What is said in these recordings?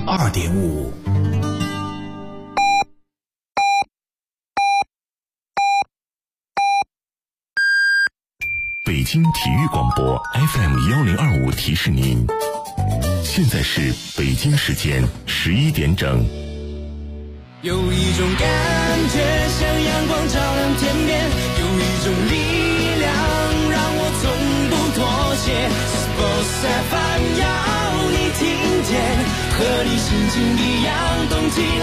2.5。 北京体育广播 FM1025提示您，现在是北京时间11点整。 有一种感觉像阳光照亮天边，有一种力量让我从不妥协。Sports FM 要你听见，和你心情一样动起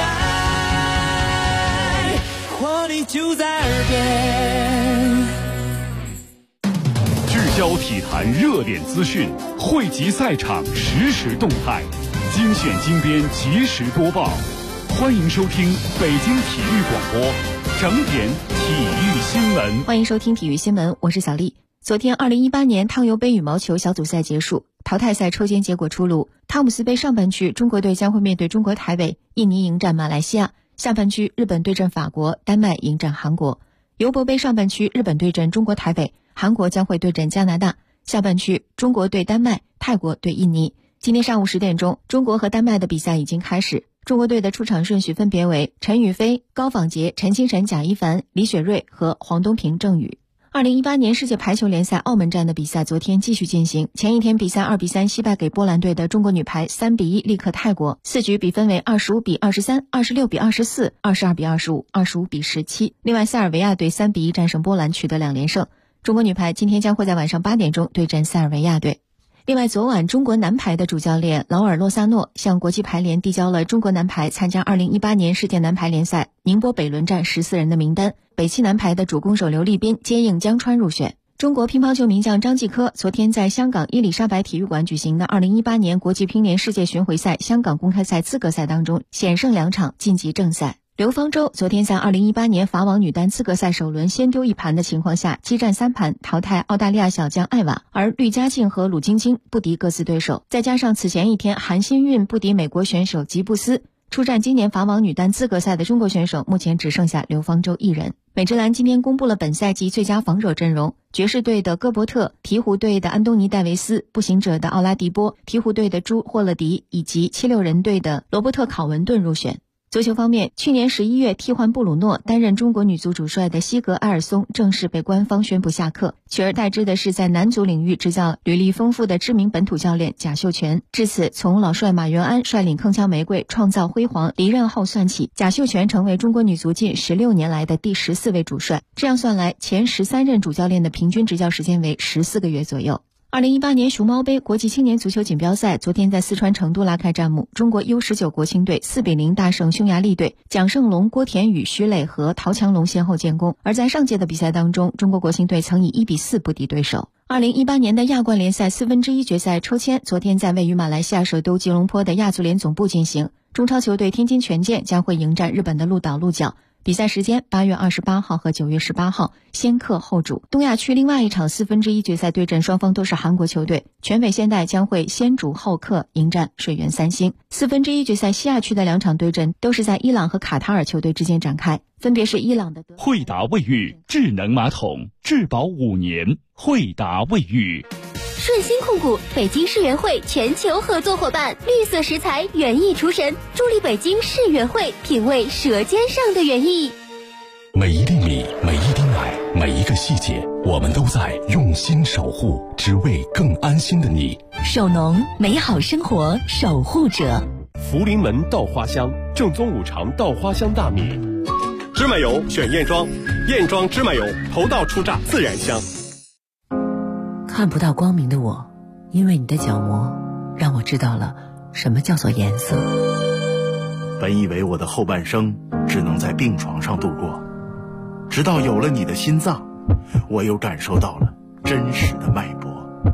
来，活力就在耳边。 聚焦体坛热点资讯，汇集赛场实时动态，精选精编及时播报。欢迎收听北京体育广播整点体育新闻。 欢迎收听体育新闻，我是小丽。昨天2018年汤尤杯羽毛球小组赛结束，淘汰赛抽签结果出炉。汤姆斯杯上半区，中国队将会面对中国台北，印尼迎战马来西亚；下半区，日本对阵法国，丹麦迎战韩国。尤伯杯上半区，日本对阵中国台北，韩国将会对阵加拿大；下半区，中国对丹麦，泰国对印尼。今天上午10点钟，中国和丹麦的比赛已经开始。中国队的出场顺序分别为陈雨菲、高仿杰、陈清晨、贾一凡、李雪芮和黄东萍、郑宇。2018年世界排球联赛澳门站的比赛昨天继续进行，前一天比赛2比3惜败给波兰队的中国女排3比1力克泰国，4局比分为25比23、26比24、22比25、25比17。另外，塞尔维亚队3比1战胜波兰，取得2连胜。中国女排今天将会在晚上8点钟对阵塞尔维亚队。另外，昨晚中国男排的主教练劳尔·洛萨诺向国际排联递交了中国男排参加2018年世界男排联赛宁波北仑站14人的名单，北汽男排的主攻手刘立斌接应江川入选。中国乒乓球名将张继科昨天在香港伊丽莎白体育馆举行的2018年国际乒联世界巡回赛香港公开赛资格赛当中险胜2场晋级正赛。刘方舟昨天在2018年法网女单资格赛首轮先丢1盘的情况下，激战3盘淘汰澳大利亚小将艾瓦，而吕佳静和鲁晶晶不敌各自对手。再加上此前一天韩新韵不敌美国选手吉布斯，出战今年法网女单资格赛的中国选手目前只剩下刘方舟一人。美职篮今天公布了本赛季最佳防守阵容，爵士队的戈伯特、鹈鹕队的安东尼戴维斯、步行者的奥拉迪波、鹈鹕队的朱霍勒迪以及76人队的罗伯特考文顿入选。足球方面，去年11月替换布鲁诺担任中国女足主帅的西格埃尔松正式被官方宣布下课，取而代之的是在男足领域执教履历丰富的知名本土教练贾秀全。至此，从老帅马元安率领铿锵玫瑰创造辉煌离任后算起，贾秀全成为中国女足近16年来的第14位主帅。这样算来，前13任主教练的平均执教时间为14个月左右。2018年熊猫杯国际青年足球锦标赛昨天在四川成都拉开战幕，中国 U19 国青队4比0大胜匈牙利队，蒋胜龙、郭田雨、徐磊和陶强龙先后建功。而在上届的比赛当中，中国国青队曾以1比4不敌对手。2018年的亚冠联赛1/4决赛抽签昨天在位于马来西亚首都吉隆坡的亚足联总部进行，中超球队天津权健将会迎战日本的鹿岛鹿角。比赛时间8月28号和9月18号，先客后主。东亚区另外一场1/4决赛对阵双方都是韩国球队，全北现代将会先主后客迎战水原三星。1/4决赛西亚区的2场对阵都是在伊朗和卡塔尔球队之间展开，分别是伊朗的惠达卫浴智能马桶，质保5年。惠达卫浴。 顺鑫控股北京世园会全球合作伙伴，绿色食材园艺厨神，助力北京世园会品味舌尖上的园艺。 每一粒米，每一滴奶，每一个细节，我们都在用心守护，只为更安心的你。 守农，美好生活守护者。 福临门稻花香，正宗五常稻花香大米。芝麻油选燕庄，燕庄芝麻油头道出榨，自然香。 看不到光明的我，因为你的角膜让我知道了什么叫做颜色。 本以为我的后半生只能在病床上度过，直到有了你的心脏，我又感受到了真实的脉搏。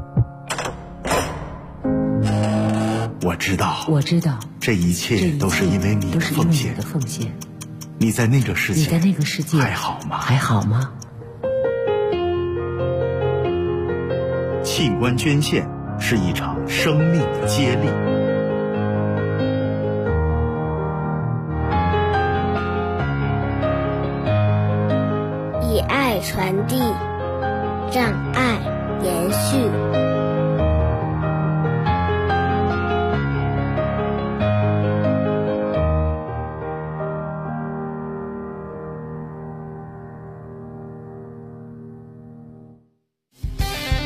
我知道这一切都是因为你的奉献。你在那个世界还好吗？器官捐献是一场生命的接力。 以爱传递，让爱延续。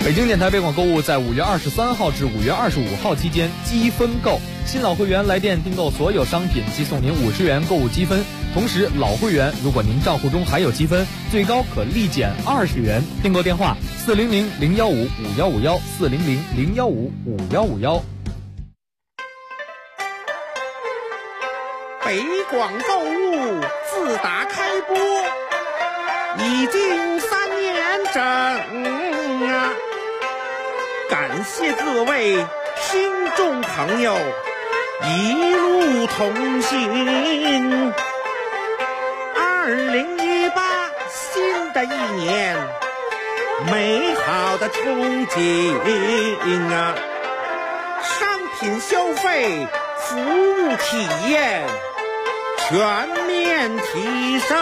北京电台北广购物在5月23号至5月25号期间积分购，新老会员来电订购所有商品即送您50元购物积分。同时，老会员如果您账户中还有积分，最高可立减20元。订购电话400-015-5151，400-015-5151。 北广购物自打开播已经3年整啊！感谢各位听众朋友一路同行。2018新的一年，美好的憧憬啊！商品消费、服务体验全面提升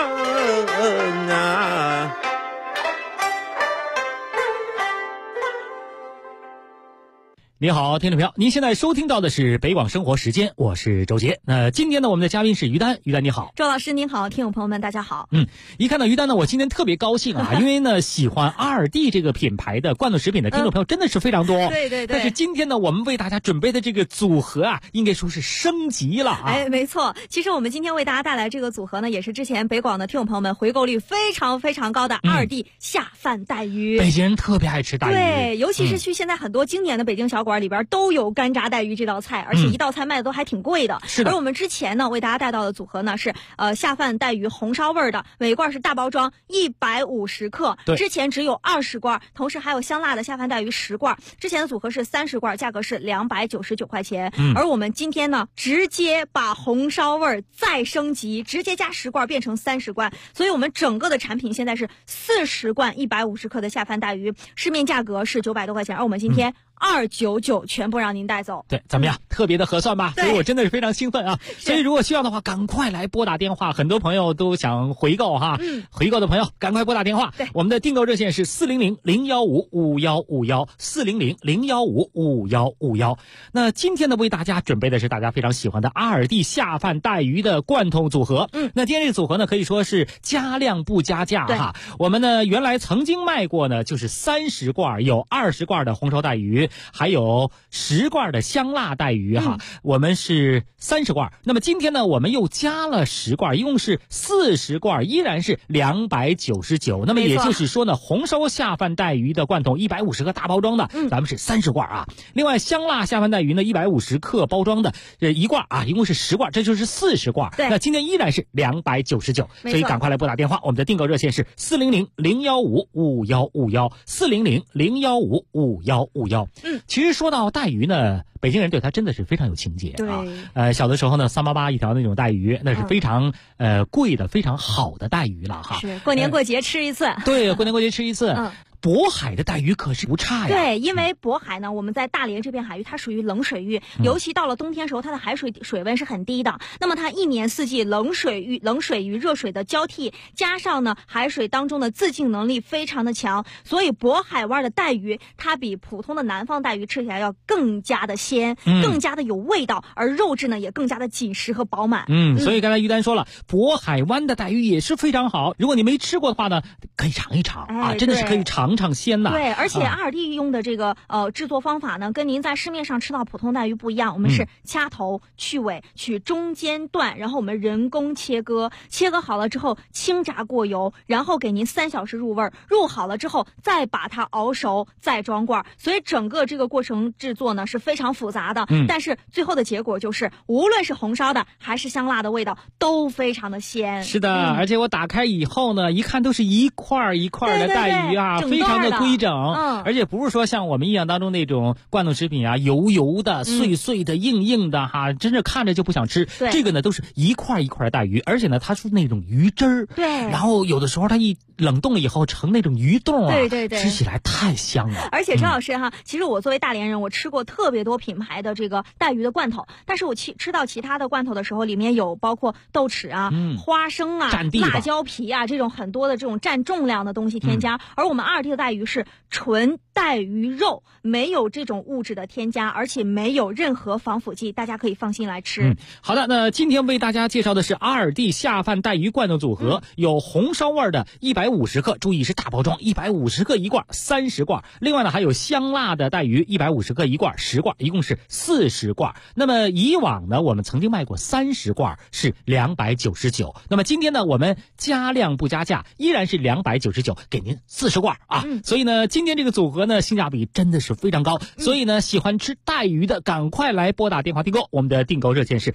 啊！ 你好，听众朋友，您现在收听到的是北广生活时间，我是周杰。那今天呢，我们的嘉宾是于丹，于丹你好。 周老师您好，听众朋友们大家好。 一看到于丹呢，我今天特别高兴啊，因为呢，喜欢ALDI这个品牌的罐头食品的听众朋友真的是非常多。 对对对。 但是今天呢，我们为大家准备的这个组合啊，应该说是升级了啊。 哎，没错。其实我们今天为大家带来这个组合呢，也是之前北广的听众朋友们回购率非常非常高的ALDI下饭带鱼。 北京人特别爱吃带鱼。 对，尤其是去现在很多经典的北京小馆里边都有干炸带鱼这道菜，而且一道菜卖的都还挺贵的。 是的。 而我们之前呢为大家带到的组合呢是下饭带鱼红烧味的，每罐是大包装150克，之前只有20罐，同时还有香辣的下饭带鱼10罐。之前的组合是30罐，价格是299块钱。而我们今天呢直接把红烧味再升级，直接加10罐变成30罐，所以我们整个的产品现在是40罐150克的下饭带鱼，市面价格是900多块钱，而我们今天299全部让您带走。 对，怎么样？特别的合算吧？所以我真的是非常兴奋啊！所以如果需要的话，赶快来拨打电话。很多朋友都想回购哈，回购的朋友赶快拨打电话。 对， 我们的订购热线是400-015-5151，400-015-5151。那今天呢，为大家准备的是大家非常喜欢的ALDI下饭带鱼的罐头组合。那今天这个组合呢，可以说是加量不加价哈。我们呢原来曾经卖过呢，就是30罐，有20罐的红烧带鱼，还有10罐的香辣带鱼哈。我们是30罐，那么今天呢，我们又加了10罐，一共是40罐，依然是299。那么也就是说呢，红烧下饭带鱼的罐头150克大包装的，咱们是30罐啊。另外香辣下饭带鱼呢，150克包装的1罐啊，一共是10罐，这就是40罐。那今天依然是299，所以赶快来拨打电话。我们的订购热线是400-015-5151，400-015-5151。其实说到带鱼呢，北京人对它真的是非常有情节啊。小的时候呢，388一条那种带鱼，那是非常贵的、非常好的带鱼了哈。 是过年过节吃一次。 对，过年过节吃一次。渤海的带鱼可是不差呀。 对，因为渤海呢，我们在大连这片海域，它属于冷水域，尤其到了冬天时候，它的海水水温是很低的。那么它一年四季冷水与热水的交替，加上呢海水当中的自净能力非常的强，所以渤海湾的带鱼它比普通的南方带鱼吃起来要更加的鲜，更加的有味道，而肉质呢也更加的紧实和饱满。 所以刚才于丹说了，渤海湾的带鱼也是非常好。如果你没吃过的话呢，可以尝一尝啊，真的是可以尝尝鲜呐。 对，而且ALDI用的这个制作方法呢，跟您在市面上吃到普通带鱼不一样。我们是掐头去尾，取中间段，然后我们人工切割好了之后轻炸过油，然后给您3小时入味，入好了之后再把它熬熟，再装罐。所以整个这个过程制作呢是非常复杂的，但是最后的结果就是无论是红烧的还是香辣的味道都非常的鲜。 是的，而且我打开以后呢，一看都是一块一块的带鱼啊，非常的规整，而且不是说像我们印象当中那种罐头食品啊，油油的、碎碎的、硬硬的哈，真是看着就不想吃。这个呢都是一块一块的带鱼，而且呢它是那种鱼汁儿，然后有的时候它一冷冻了以后成那种鱼冻啊，吃起来太香了。 而且陈老师哈，其实我作为大连人，我吃过特别多品牌的这个带鱼的罐头，但是我吃到其他的罐头的时候，里面有包括豆豉花生啊、辣椒皮啊这种很多的这种占重量的东西添加，而我们ALDI 的带鱼是纯带鱼肉，没有这种物质的添加，而且没有任何防腐剂，大家可以放心来吃。 好的，那今天为大家介绍的是阿尔蒂下饭带鱼罐头组合，有红烧味的150克，注意是大包装，150克一罐，30罐。另外呢，还有香辣的带鱼150克一罐，10罐，一共是40罐。那么以往呢，我们曾经卖过30罐是299，那么今天呢，我们加量不加价，依然是299，给您40罐啊。所以呢，今天这个组合呢，性价比真的是非常高。所以呢，喜欢吃带鱼的，赶快来拨打电话订购，我们的订购热线是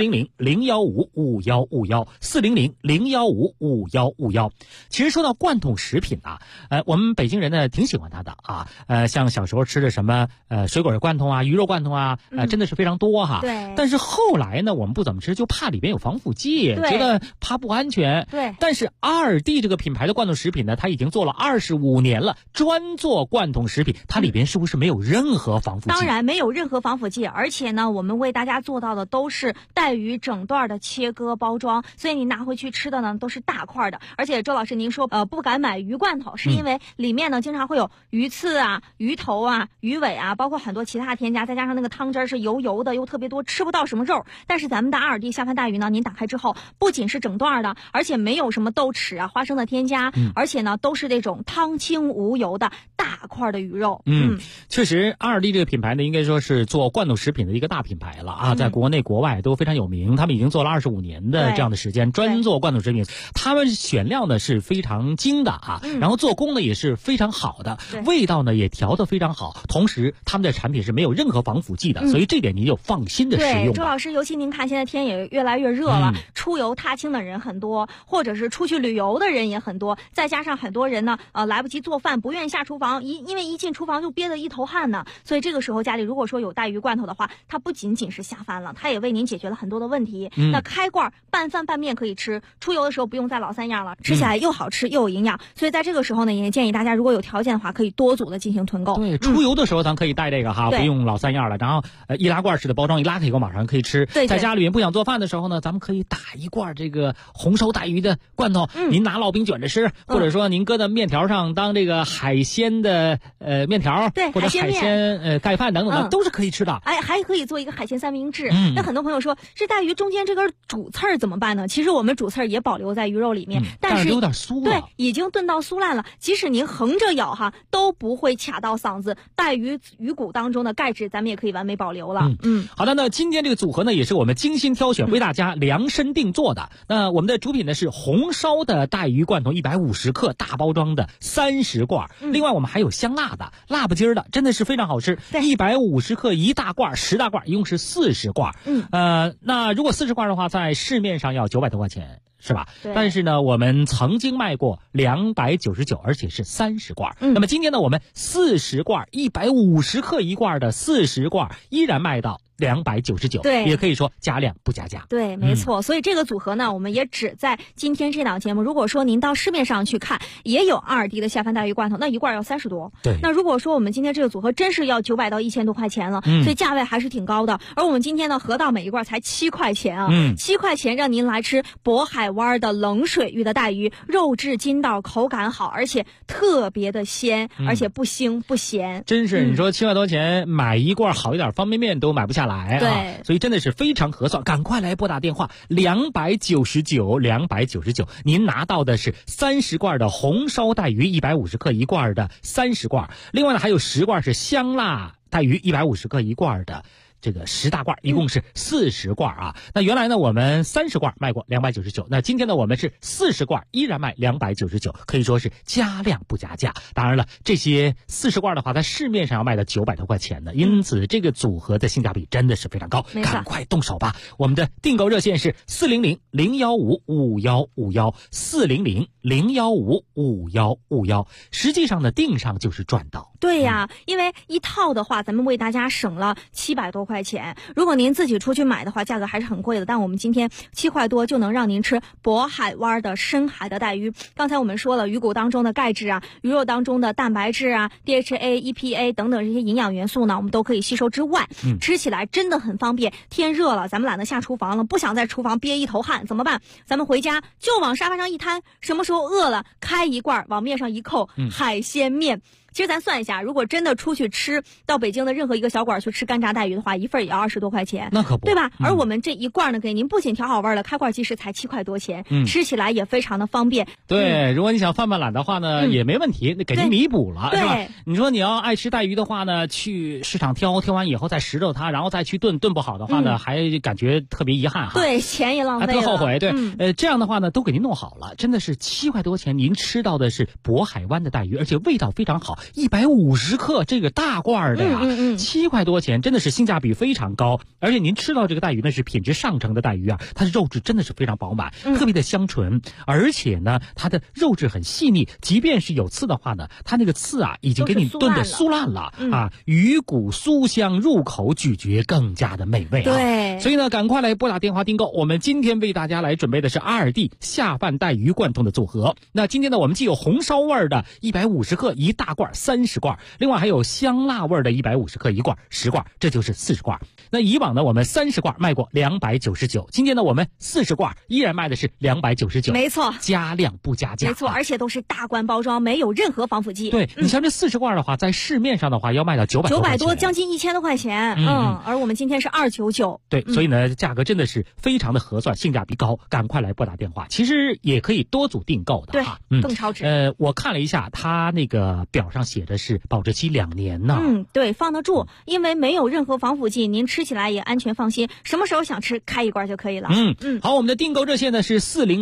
400-015-5151，400-015-5151。其实说到罐头食品啊，我们北京人呢挺喜欢它的啊，像小时候吃的什么水果罐头啊、鱼肉罐头啊，真的是非常多哈。 对。 但是后来呢，我们不怎么吃，就怕里边有防腐剂，觉得怕不安全。 对。 但是阿尔蒂这个品牌的罐头食品呢，它已经做了25年了，专做罐头食品，它里边是不是没有任何防腐剂？ 当然没有任何防腐剂，而且呢，我们为大家做到的都是带鱼整段的切割包装，所以你拿回去吃的呢都是大块的。而且周老师您说不敢买鱼罐头，是因为里面呢经常会有鱼刺啊、鱼头啊、鱼尾啊，包括很多其他添加，再加上那个汤汁是油油的又特别多，吃不到什么肉。但是咱们的阿尔蒂下饭带鱼呢，您打开之后不仅是整段的，而且没有什么豆豉啊、花生的添加，而且呢都是那种汤清无油的大块的鱼肉。 确实阿尔蒂这个品牌呢，应该说是做罐头食品的一个大品牌了啊，在国内国外都非常有名，他们已经做了25年的这样的时间，专做罐头食品。他们选料呢是非常精的啊，然后做工呢也是非常好的，味道呢也调得非常好，同时他们的产品是没有任何防腐剂的，所以这点您就放心的使用。 对，周老师，尤其您看现在天也越来越热了，出游踏青的人很多，或者是出去旅游的人也很多，再加上很多人呢来不及做饭，不愿意下厨房，因为一进厨房就憋得一头汗呢，所以这个时候家里如果说有带鱼罐头的话，它不仅仅是下饭了，它也为您解决了很多的问题。那开罐拌饭拌面可以吃，出游的时候不用再老三样了，吃起来又好吃又有营养。所以在这个时候呢，也建议大家如果有条件的话，可以多组的进行囤购。 对，出游的时候咱可以带这个哈，不用老三样了。然后易拉罐式的包装，一拉开以后马上可以吃。 对， 在家里面不想做饭的时候呢，咱们可以打一罐这个红烧带鱼的罐头，您拿烙饼卷着吃，或者说您搁在面条上当这个海鲜的面条， 对， 或者海鲜盖饭等等的，都是可以吃的。 哎，还可以做一个海鲜三明治。那很多朋友说，这带鱼中间这根主刺儿怎么办呢？其实我们主刺儿也保留在鱼肉里面，但是有点酥了， 对，已经炖到酥烂了。即使您横着咬哈，都不会卡到嗓子。带鱼骨当中的钙质，咱们也可以完美保留了。 好的，那今天这个组合呢，也是我们精心挑选，为大家量身定做的。那我们的主品呢是红烧的带鱼罐头150克大包装的30罐，另外我们还有香辣的、辣不筋儿的，真的是非常好吃。150克一大罐，10大罐，一共是40罐。那如果40罐的话，在市面上要900多块钱。是吧？但是呢，我们曾经卖过299，而且是30罐。那么今天呢，我们40罐150克一罐的40罐依然卖到299， 对， 也可以说加量不加价。 对，没错。所以这个组合呢，我们也只在今天这档节目。如果说您到市面上去看，也有阿尔蒂的下饭带鱼罐头，那一罐要30多。 对。 那如果说我们今天这个组合真是要900到1000多块钱了，所以价位还是挺高的。而我们今天呢，合到每一罐才7块钱啊，7块钱让您来吃渤海湾的冷水域的带鱼，肉质筋道，口感好，而且特别的鲜，而且不腥不咸。 真是，你说7块多钱买一罐好一点方便面都买不下来啊！ 对， 所以真的是非常合算，赶快来拨打电话299，您拿到的是30罐的红烧带鱼150克一罐的30罐，另外呢还有10罐是香辣带鱼150克一罐的。这个10大罐，一共是40罐啊。那原来呢，我们30罐卖过299，那今天呢，我们是40罐，依然卖299，可以说是加量不加价。当然了，这些40罐的话，在市面上要卖到900多块钱的，因此这个组合的性价比真的是非常高，赶快动手吧！我们的订购热线是400-015-5151，400-015-5151，实际上呢，订上就是赚到。 对呀，因为一套的话，咱们为大家省了700多块钱。如果您自己出去买的话，价格还是很贵的。但我们今天7块多就能让您吃渤海湾的深海的带鱼。刚才我们说了，鱼骨当中的钙质啊，鱼肉当中的蛋白质啊 ，DHA、EPA 等等这些营养元素呢，我们都可以吸收之外，吃起来真的很方便。天热了，咱们懒得下厨房了，不想在厨房憋一头汗，怎么办？咱们回家就往沙发上一摊，什么时候饿了，开一罐往面上一扣，海鲜面。其实咱算一下，如果真的出去吃，到北京的任何一个小馆去吃干炸带鱼的话，一份也要20多块钱， 那可不， 对吧？而我们这一罐呢，给您不仅调好味了，开罐即食才7块多钱，吃起来也非常的方便。 对，如果你想泛泛懒的话呢，也没问题，那给您弥补了，是吧？你说你要爱吃带鱼的话呢，去市场挑完以后再拾掇它，然后再去炖不好的话呢，还感觉特别遗憾哈。 对，钱也浪费了， 特后悔。对，这样的话呢，都给您弄好了，真的是7块多钱，您吃到的是渤海湾的带鱼，而且味道非常好，150克这个大罐的呀，7块多钱，真的是性价比非常高。而且您吃到这个带鱼呢，是品质上乘的带鱼啊，它的肉质真的是非常饱满，特别的香醇，而且呢，它的肉质很细腻，即便是有刺的话呢，它那个刺啊，已经给你炖得酥烂了啊，鱼骨酥香，入口咀嚼更加的美味啊。 对， 所以呢，赶快来拨打电话订购。我们今天为大家来准备的是阿尔蒂下饭带鱼贯通的组合。那今天呢，我们既有红烧味的150克一大罐30罐。另外还有香辣味的150克一罐10罐，这就是40罐。那以往呢，我们30罐卖过299，今天呢，我们40罐依然卖的是299， 没错， 加量不加价， 没错，而且都是大罐包装，没有任何防腐剂。 对，你像这40罐的话，在市面上的话要卖到900多， 将近1000多块钱。而我们今天是299。 对，所以呢，价格真的是非常的合算，性价比高，赶快来拨打电话。其实也可以多组订购的哈， 更超值。 我看了一下，它那个表上写的是保质期2年呢。 对，放得住，因为没有任何防腐剂，您吃起来也安全放心，什么时候想吃开一罐就可以了。 好，我们的订购热线呢是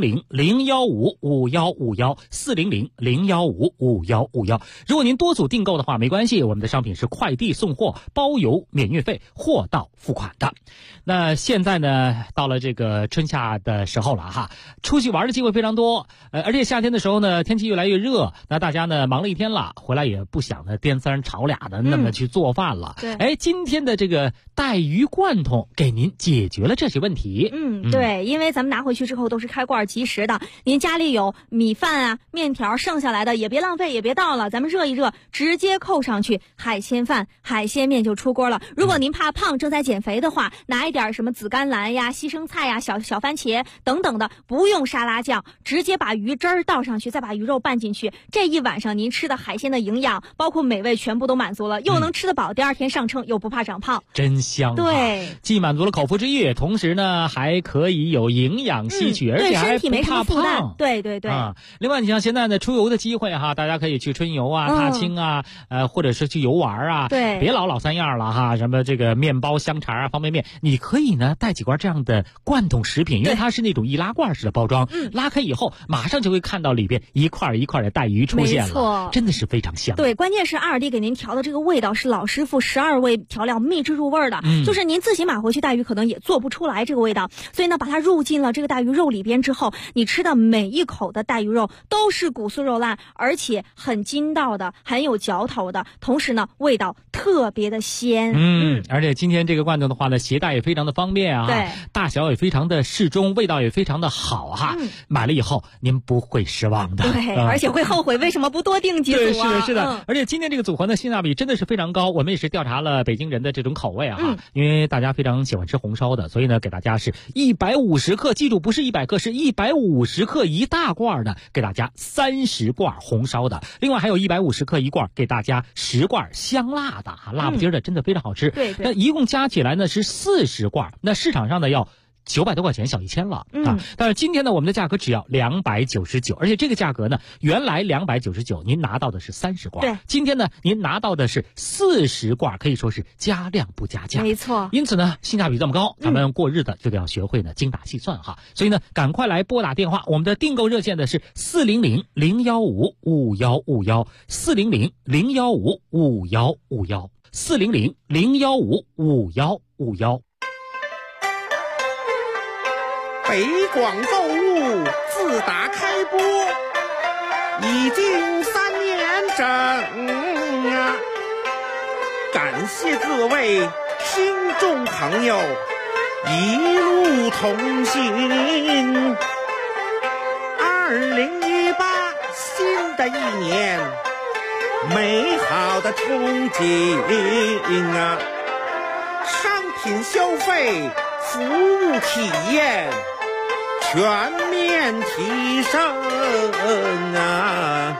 400-015-5151，400-015-5151。如果您多组订购的话，没关系，我们的商品是快递送货，包邮免运费，货到付款的。那现在呢，到了这个春夏的时候了哈，出去玩的机会非常多，而且夏天的时候呢，天气越来越热，那大家呢忙了一天了，回来也不想呢颠三炒俩的那么去做饭了。今天的这个带鱼贯通给您解决了这些问题。 对，因为咱们拿回去之后都是开罐即食的，您家里有米饭啊、面条剩下来的也别浪费，也别倒了，咱们热一热，直接扣上去，海鲜饭、海鲜面就出锅了。如果您怕胖，正在减肥的话，拿一点什么紫甘蓝呀、西生菜呀、小番茄等等的，不用沙拉酱，直接把鱼汁儿倒上去，再把鱼肉拌进去，这一晚上您吃的海鲜的营养包括美味全部都满足了，又能吃得饱，第二天上称又不怕长胖， 真香。 对， 既满足了口腹之欲，同时呢还可以有营养吸取，而且还不怕胖。 对。 另外你像现在呢出游的机会哈，大家可以去春游啊、踏青啊，或者是去游玩啊， 对， 别老三样了哈，什么这个面包、香肠啊、方便面，你可以呢带几罐这样的罐头食品，因为它是那种易拉罐式的包装，拉开以后马上就会看到里边一块一块的带鱼出现了， 没错， 真的是非常香。 对，关键是阿尔蒂给您调的这个味道是老师傅12味调料秘制入味的，就是您自己买回去带鱼可能也做不出来这个味道，所以呢把它入进了这个带鱼肉里边之后，你吃的每一口的带鱼肉都是骨酥肉烂，而且很筋道的，很有嚼头的，同时呢味道特别的鲜。 而且今天这个罐头的话呢，携带也非常的方便啊， 对， 大小也非常的适中，味道也非常的好哈。买了以后您不会失望的， 对，而且会后悔为什么不多订几组啊。 对，是的。而且今天这个组合呢，性价比真的是非常高。我们也是调查了北京人的这种口味啊，因为大家非常喜欢吃红烧的，所以呢给大家是150克，记住不是100克，是150克一大罐的，给大家30罐红烧的，另外还有150克一罐，给大家10罐香辣的辣不丁的，真的非常好吃。 对， 那一共加起来呢是40罐，那市场上呢要900多块钱，小1000了啊！但是今天呢，我们的价格只要299，而且这个价格呢，原来299，您拿到的是30罐， 对， 今天呢，您拿到的是40罐，可以说是加量不加价， 没错。 因此呢，性价比这么高，咱们过日子就得要学会呢精打细算哈。所以呢，赶快来拨打电话，我们的订购热线呢是400-015-5151，400-015-5151，400-015-5151。 北广购物自打开播已经3年整啊， 感谢各位听众朋友一路同行。2018新的一年，美好的憧憬啊！商品消费、服务体验全面提升啊！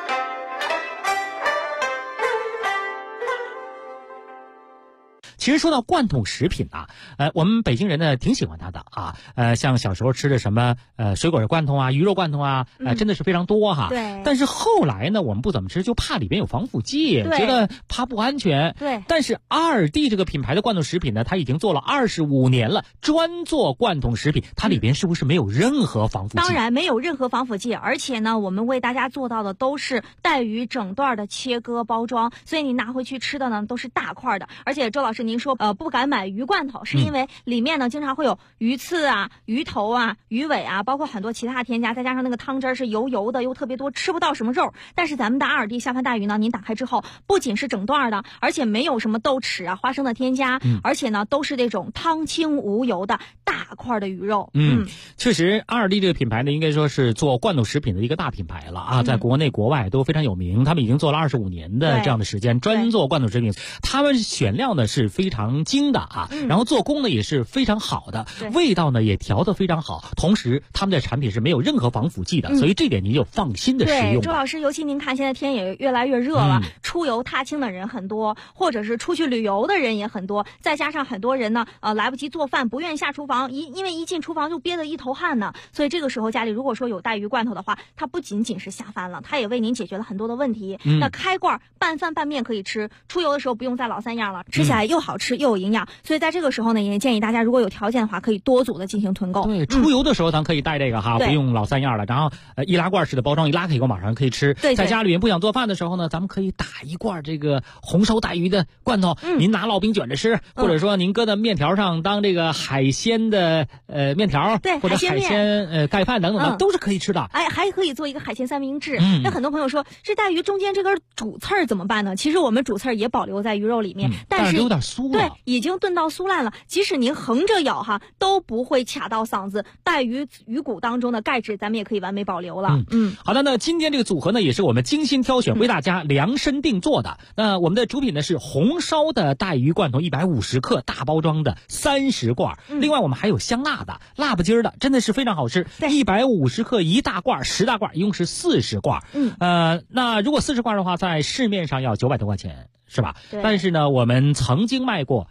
其实说到罐头食品啊，我们北京人呢挺喜欢它的啊，像小时候吃的什么水果罐头啊、鱼肉罐头啊，真的是非常多哈。 对。 但是后来呢，我们不怎么吃，就怕里边有防腐剂，觉得怕不安全。 对。 但是阿尔蒂这个品牌的罐头食品呢，它已经做了25年了，专做罐头食品，它里边是不是没有任何防腐剂？ 当然没有任何防腐剂，而且呢，我们为大家做到的都是带鱼整段的切割包装，所以你拿回去吃的呢都是大块的。而且周老师您说不敢买鱼罐头，是因为里面呢经常会有鱼刺啊、鱼头啊、鱼尾啊，包括很多其他添加，再加上那个汤汁是油油的又特别多，吃不到什么肉。但是咱们的阿尔蒂下饭大鱼呢，您打开之后不仅是整段的，而且没有什么豆豉啊、花生的添加，而且呢都是那种汤清无油的大块的鱼肉。 确实阿尔蒂这个品牌呢，应该说是做罐头食品的一个大品牌了啊，在国内国外都非常有名，他们已经做了25年的这样的时间，专做罐头食品。他们选料呢是非常精的啊，然后做工呢也是非常好的，味道呢也调得非常好，同时他们的产品是没有任何防腐剂的，所以这点您就放心的食用。 对，周老师，尤其您看现在天也越来越热了，出游踏青的人很多，或者是出去旅游的人也很多，再加上很多人呢来不及做饭，不愿意下厨房，因为一进厨房就憋得一头汗呢，所以这个时候家里如果说有带鱼罐头的话，它不仅仅是下饭了，它也为您解决了很多的问题。那开罐拌饭拌面可以吃，出游的时候不用再老三样了，吃起来又好吃又有营养，所以在这个时候呢，也建议大家如果有条件的话，可以多组的进行囤购。 对，出游的时候咱可以带这个哈，不用老三样了。然后易拉罐式的包装，一拉开以后马上可以吃。 对， 在家里面不想做饭的时候呢，咱们可以打一罐这个红烧带鱼的罐头，您拿烙饼卷着吃，或者说您搁在面条上当这个海鲜的面条， 对， 或者海鲜盖饭等等的，都是可以吃的。 哎，还可以做一个海鲜三明治。那很多朋友说，这带鱼中间这根主刺儿怎么办呢？其实我们主刺儿也保留在鱼肉里面，但是有点酥了， 对，已经炖到酥烂了。即使您横着咬哈，都不会卡到嗓子。带鱼骨当中的钙质，咱们也可以完美保留了。 好的，那今天这个组合呢，也是我们精心挑选，为大家量身定做的。那我们的主品呢是红烧的带鱼罐头150克大包装的30罐，另外我们还有香辣的、辣不筋儿的，真的是非常好吃。150克一大罐，10大罐，一共是40罐。那如果40罐的话，在市面上要900多块钱。是吧？但是呢，我们曾经卖过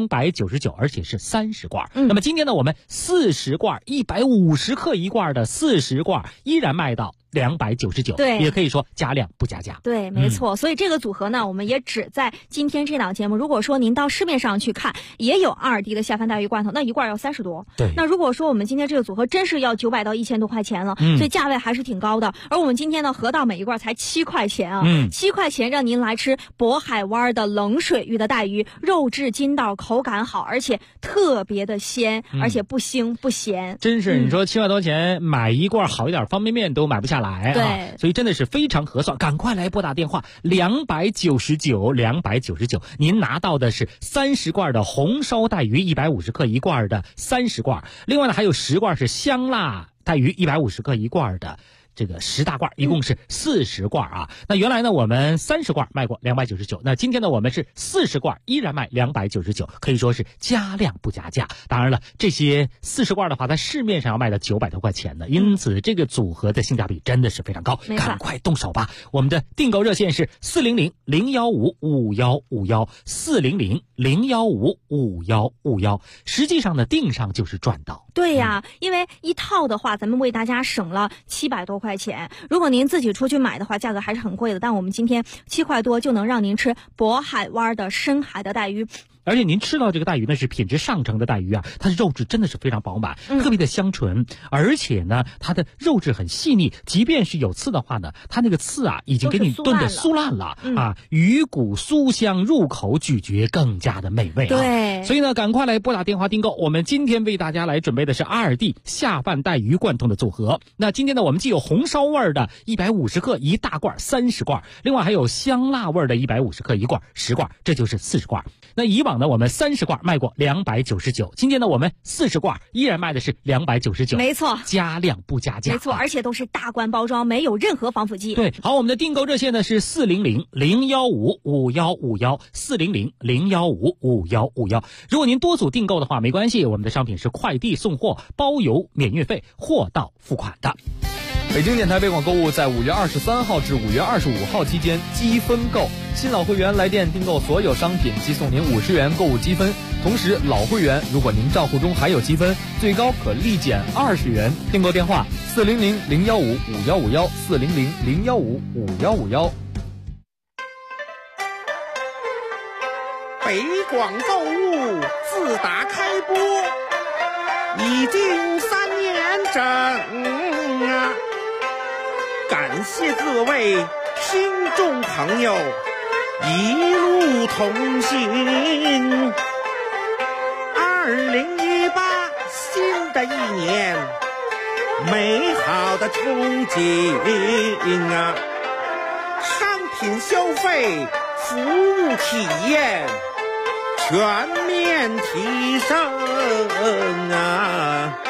299，而且是30罐。那么今天呢，我们40罐150克一罐的40罐依然卖到299， 对， 也可以说加量不加价。 对，没错。所以这个组合呢，我们也只在今天这档节目。如果说您到市面上去看，也有阿尔蒂的下饭带鱼罐头，那一罐要30多。 对。 那如果说我们今天这个组合真是要900到1000多块钱了，所以价位还是挺高的。而我们今天呢，合到每一罐才7块钱啊，7块钱让您来吃渤海湾的冷水域的带鱼，肉质筋道，口感好，而且特别的鲜，而且不腥不咸。 真是，你说7块多钱买一罐好一点方便面都买不下来。 对， 所以真的是非常合算，赶快来拨打电话299，您拿到的是30罐的红烧带鱼150克一罐的30罐，另外呢还有10罐是香辣带鱼150克一罐的。这个10大罐，一共是40罐啊。那原来呢，我们30罐卖过299，那今天呢，我们是40罐，依然卖299，可以说是加量不加价。当然了，这些40罐的话，在市面上要卖到900多块钱呢，因此这个组合的性价比真的是非常高，赶快动手吧！我们的订购热线是400-015-5151，400-015-5151，实际上呢，订上就是赚到。 对呀，因为一套的话，咱们为大家省了700多块钱。如果您自己出去买的话，价格还是很贵的。但我们今天7块多就能让您吃渤海湾的深海的带鱼。 而且您吃到这个带鱼呢是品质上乘的带鱼啊，它的肉质真的是非常饱满，特别的香醇，而且呢它的肉质很细腻，即便是有刺的话呢，它那个刺啊已经给你炖得酥烂了啊，鱼骨酥香，入口咀嚼更加的美味啊。 对， 所以呢赶快来拨打电话订购，我们今天为大家来准备的是阿尔蒂下饭带鱼贯通的组合。那今天呢我们既有红烧味的150克一大罐30罐，另外还有香辣味的150克一罐10罐，这就是40罐。那以往呢我们30罐卖过299，今天呢我们40罐依然卖的是299， 没错， 加量不加价， 没错，而且都是大罐包装，没有任何防腐剂。 对，好，我们的订购热线呢是400-015-5151，400-015-5151。如果您多组订购的话没关系，我们的商品是快递送货，包邮免运费，货到付款的。 北京电台北广购物在5月23号至5月25号期间积分购，新老会员来电订购所有商品即送您50元购物积分，同时老会员如果您账户中还有积分，最高可立减20元。订购电话400-015-5151，400-015-5151。 北广购物自打开播已经3年整啊！感谢各位听众朋友一路同行。2018新的一年，美好的憧憬啊！商品消费、服务体验全面提升啊！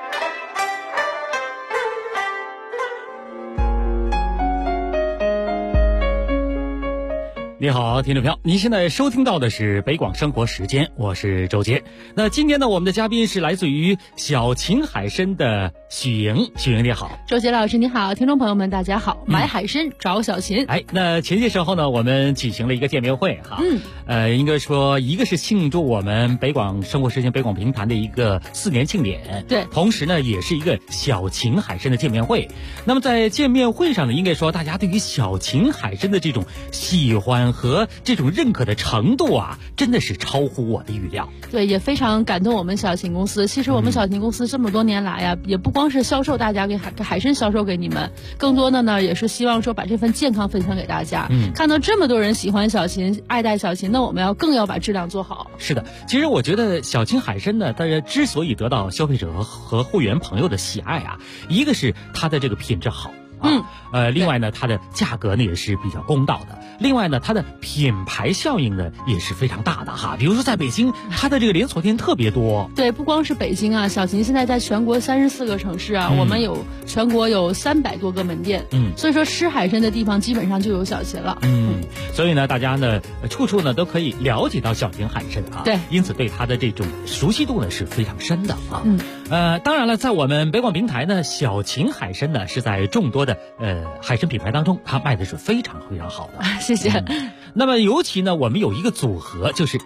你好，听众朋友，您现在收听到的是北广生活时间，我是周杰。那今天呢，我们的嘉宾是来自于小秦海参的许莹，许莹你好。 周杰老师你好，听众朋友们大家好，买海参找小秦。 那前些时候呢，我们举行了一个见面会哈，应该说一个是庆祝我们北广生活时间北广评弹的一个4年庆典， 对， 同时呢也是一个小秦海参的见面会。那么在见面会上呢，应该说大家对于小秦海参的这种喜欢和这种认可的程度啊，真的是超乎我的预料。 对，也非常感动我们小秦公司。其实我们小秦公司这么多年来呀，也不光是销售大家给海参销售给你们，更多的呢也是希望说把这份健康分享给大家。看到这么多人喜欢小秦，爱戴小秦，那我们更要把质量做好。 是的，其实我觉得小秦海参呢，大家之所以得到消费者和会员朋友的喜爱啊，一个是它的这个品质好。另外呢，它的价格呢也是比较公道的。另外呢，它的品牌效应呢也是非常大的哈。比如说在北京，它的这个连锁店特别多。 对，不光是北京啊，小秦现在在全国34个城市啊，我们全国有300多个门店。所以说吃海参的地方基本上就有小秦了。 所以呢，大家呢处处呢都可以了解到小秦海参啊。 对， 因此对它的这种熟悉度呢是非常深的啊。当然了，在我们北广平台呢，小秦海参呢是在众多的海参品牌当中，它卖的是非常非常好的。 谢谢。 那么尤其呢，我们有一个组合，就是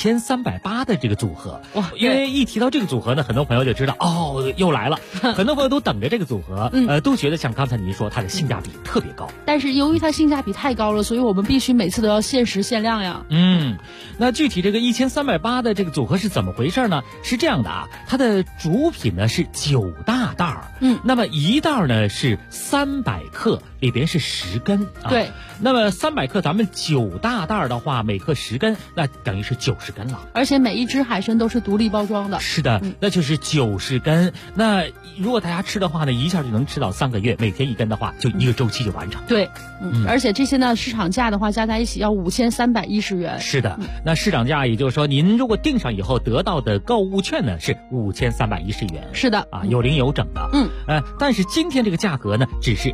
1380的这个组合。哇，因为一提到这个组合呢，很多朋友就知道哦，又来了。很多朋友都等着这个组合，都觉得像刚才您说，它的性价比特别高。 但是由于它性价比太高了，所以我们必须每次都要限时限量呀。 那具体这个1380的这个组合是怎么回事呢？是这样的啊，它的主品呢是9大袋儿，那么一袋呢是300克，里边是10根啊。 对， 那么300克，咱们9大袋的话，每克10根，那等于是90根了。 而且每一只海参都是独立包装的。 是的，那就是90根。那如果大家吃的话呢，一下就能吃到3个月，每天1根的话，就1个周期就完成。 对，而且这些呢，市场价的话加在一起要5310元。 是的，那市场价也就是说，您如果订上以后得到的购物券呢是5310元。 是的啊，有零有整的。但是今天这个价格呢，只是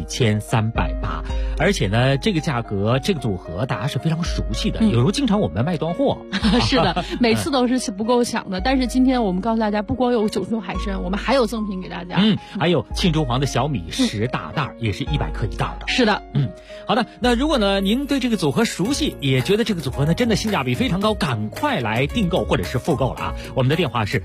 1380，而且呢，这个价格这个组合大家是非常熟悉的，有时候经常我们卖断货。 是的，每次都是不够抢的。但是今天我们告诉大家，不光有九州海参，我们还有赠品给大家。 还有庆州黄的小米10大袋，也是100克一袋的。 是的， 好的。那如果呢您对这个组合熟悉，也觉得这个组合呢真的性价比非常高，赶快来订购或者是复购了啊！我们的电话是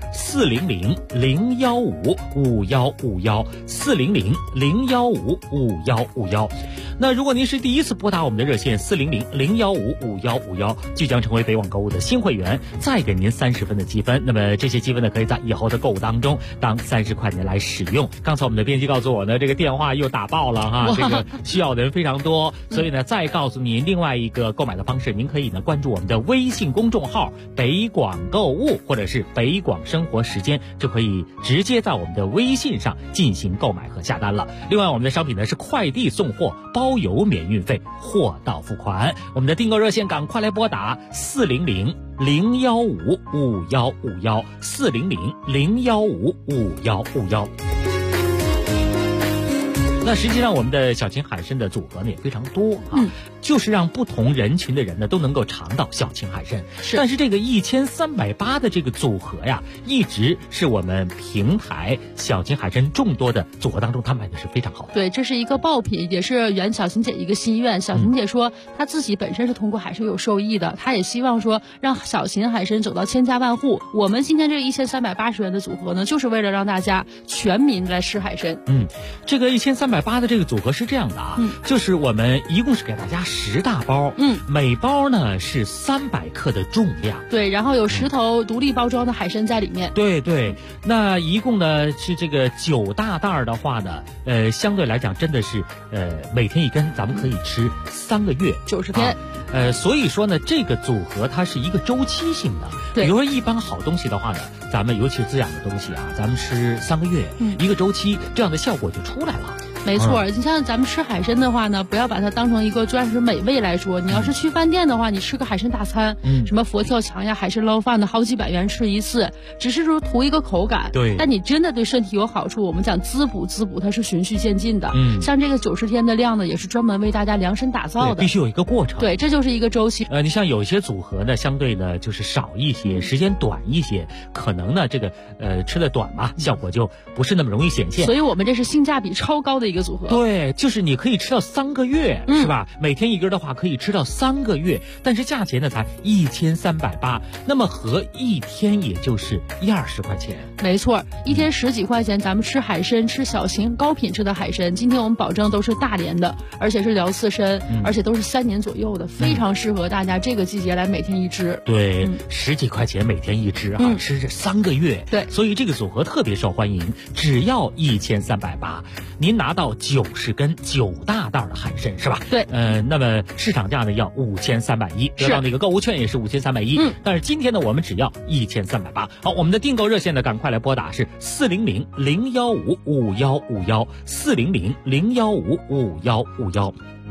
400-015-5151，400-015-5151。那如果果您是第一次拨打我们的热线400-015-5151，即将成为北网购物的新会员，再给您30分的积分。那么这些积分呢，可以在以后的购物当中当30块钱来使用。刚才我们的编辑告诉我呢，这个电话又打爆了哈，这个需要的人非常多，所以呢，再告诉您另外一个购买的方式，您可以呢关注我们的微信公众号北广购物或者是北广生活时间，就可以直接在我们的微信上进行购买和下单了。另外我们的商品呢是快递送货，包邮免运费，货到付款。我们的订购热线赶快来拨打400-015-5151，400-015-5151。那实际上我们的小秦海参的组合呢也非常多啊，就是让不同人群的人呢都能够尝到小秦海参。但是这个1380的这个组合呀，一直是我们平台小秦海参众多的组合当中，它卖的是非常好的。 对，这是一个爆品，也是圆小秦姐一个心愿。小秦姐说，她自己本身是通过海参有受益的，她也希望说让小秦海参走到千家万户。我们今天这个1380元的组合呢，就是为了让大家全民来吃海参。 这个1380的这个组合是这样的啊，就是我们一共是给大家10大包，每包呢是300克的重量， 对，然后有10头独立包装的海参在里面， 对，那一共呢是这个9大袋的话呢，相对来讲真的是每天一根，咱们可以吃3个月 ，90天。 所以说呢，这个组合它是一个周期性的。比如说一般好东西的话呢，咱们尤其是滋养的东西啊，咱们吃3个月，一个周期，这样的效果就出来了。 没错，你像咱们吃海参的话呢，不要把它当成一个专属美味来说。你要是去饭店的话，你吃个海参大餐，什么佛跳墙呀、海参捞饭的，好几百元吃一次，只是说图一个口感。 对， 但你真的对身体有好处。我们讲滋补，它是循序渐进的。像这个90天的量呢，也是专门为大家量身打造的， 必须有一个过程。 对，这就是一个周期。 你像有一些组合呢，相对呢就是少一些，时间短一些，可能呢这个吃的短嘛，效果就不是那么容易显现。 所以我们这是性价比超高的一个组合。 对。就是你可以吃到3个月，是吧？每天一根的话可以吃到3个月，但是价钱呢才1380，那么合一天也就是20块钱。 没错，一天10几块钱，咱们吃海参，吃小秦高品质的海参。今天我们保证都是大连的，而且是辽刺参，而且都是3年左右的，非常适合大家这个季节来每天一只。 对，10几块钱每天一只啊，吃这3个月。 对， 所以这个组合特别受欢迎，只要1380，您拿到90根9大袋的海参是吧？ 对， 那么市场价呢要5310，得到那个购物券也是5310。但是今天呢，我们只要1380。好，我们的订购热线呢，赶快来拨打是400-015-5151，400-015-5151。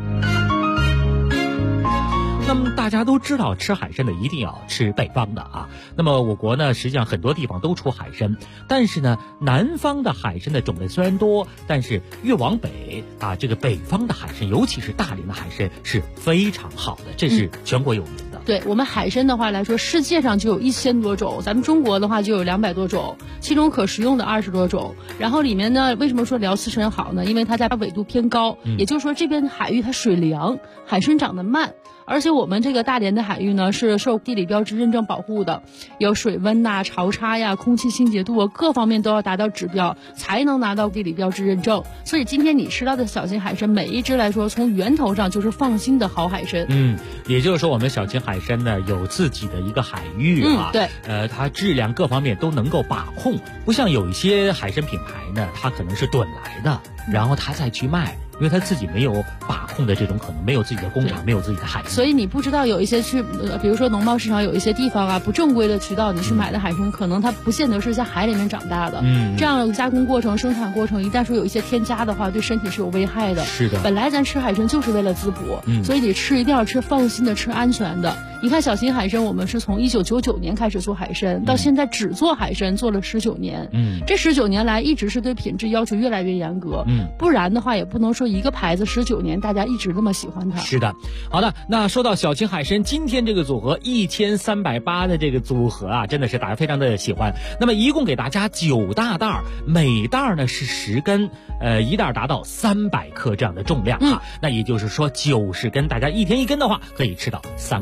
那么大家都知道，吃海参的一定要吃北方的啊。那么我国呢，实际上很多地方都出海参，但是呢，南方的海参的种类虽然多，但是越往北啊，这个北方的海参，尤其是大连的海参是非常好的，这是全国有名的。 对，我们海参的话来说，世界上就有1000多种，咱们中国的话就有200多种，其中可食用的20多种。然后里面呢，为什么说辽刺参好呢？因为它在纬度偏高，也就是说这边的海域它水凉，海参长得慢。而且我们这个大连的海域呢，是受地理标志认证保护的，有水温呐、潮差呀、空气清洁度各方面都要达到指标，才能拿到地理标志认证。所以今天你吃到的小秦海参，每一只来说，从源头上就是放心的好海参。 也就是说，我们小秦海参呢有自己的一个海域啊， 对， 它质量各方面都能够把控，不像有一些海参品牌呢，它可能是趸来的，然后它再去卖。因为他自己没有把控的这种可能，没有自己的工厂，没有自己的海域， 所以你不知道有一些比如说农贸市场有一些地方啊，不正规的渠道你去买的海参，可能它不见得是在海里面长大的。这样加工过程、生产过程，一旦说有一些添加的话，对身体是有危害的。 是的， 本来咱吃海参就是为了滋补，所以你吃一定要吃放心的、吃安全的。你看小秦海参，我们是从1999年开始做海参，到现在只做海参做了19年。这19年来一直是对品质要求越来越严格。不然的话也不能说一个牌子19年大家一直那么喜欢它。 是的，好的，那说到小秦海参，今天这个组合1380的这个组合啊，真的是大家非常的喜欢。那么一共给大家9大袋，每袋呢是10根，一袋达到300克这样的重量啊。那也就是说90根，大家一天一根的话，可以吃到3个月。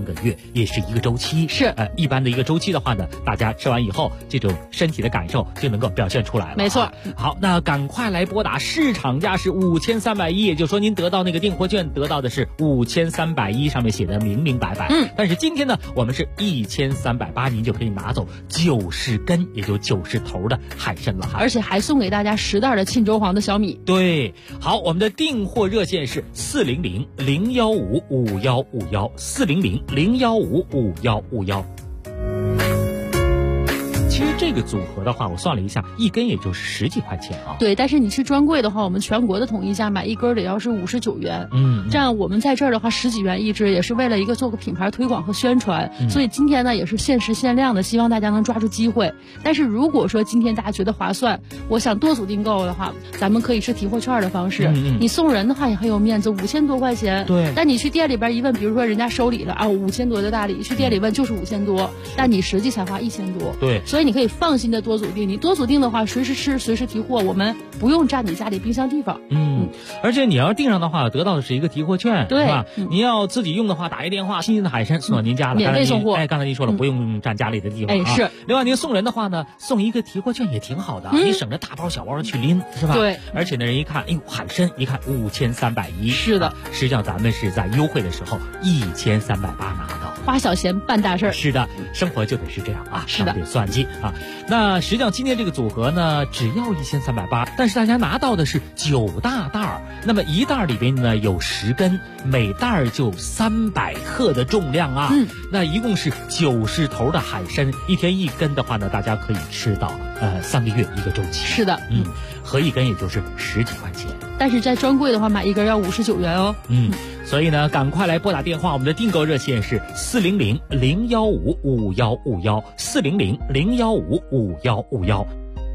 也是一个周期。 是一般的一个周期的话呢，大家吃完以后，这种身体的感受就能够表现出来了。 没错。 好，那赶快来拨打，市场价是5310，也就是说您得到那个订货券得到的是5310，上面写的明明白白。但是今天呢，我们是1380，您就可以拿走90根，也就90头的海参了哈。 而且还送给大家10袋的沁州黄的小米。 对，好，我们的订货热线是400-015-5151，400-015-5151。其实这个组合的话，我算了一下，一根也就是10几块钱啊。 对，但是你去专柜的话，我们全国的统一价买一根得要是59元。这样我们在这儿的话10几元一支，也是为了一个做个品牌推广和宣传。所以今天呢也是限时限量的，希望大家能抓住机会。但是如果说今天大家觉得划算，我想多组订购的话，咱们可以是提货券的方式。你送人的话也很有面子，5000多块钱。 对。 但你去店里边一问，比如说人家收礼了啊，5000多的大礼，去店里问就是5000多，但你实际才花1000多。 对。 所以你可以放心的多组订，你多组订的话，随时吃，随时提货，我们不用占你家里冰箱地方。 而且你要订上的话，得到的是一个提货券， 对吧？你要自己用的话，打一电话，新鲜的海参送到您家了， 免费送货。 刚才您说了，不用占家里的地方。 是。 另外您送人的话呢，送一个提货券也挺好的，你省着大包小包的去拎，是吧？ 对。 而且呢，人一看，哎呦，海参一看5310， 是的。 实际上咱们是在优惠的时候1380拿到， 花小钱办大事。 是的，生活就得是这样啊， 是的， 得算计啊。那实际上今天这个组合呢，只要1380，但是大家拿到的是9大袋儿，那么一袋里边呢有10根，每袋就300克的重量啊。那一共是90头的海参，一天1根的话呢，大家可以吃到3个月一个周期。 是的， 合一根也就是10几块钱。 但是在专柜的话，买一根要59元哦。 所以呢，赶快来拨打电话，我们的订购热线是400-015-5151，400-015-5151。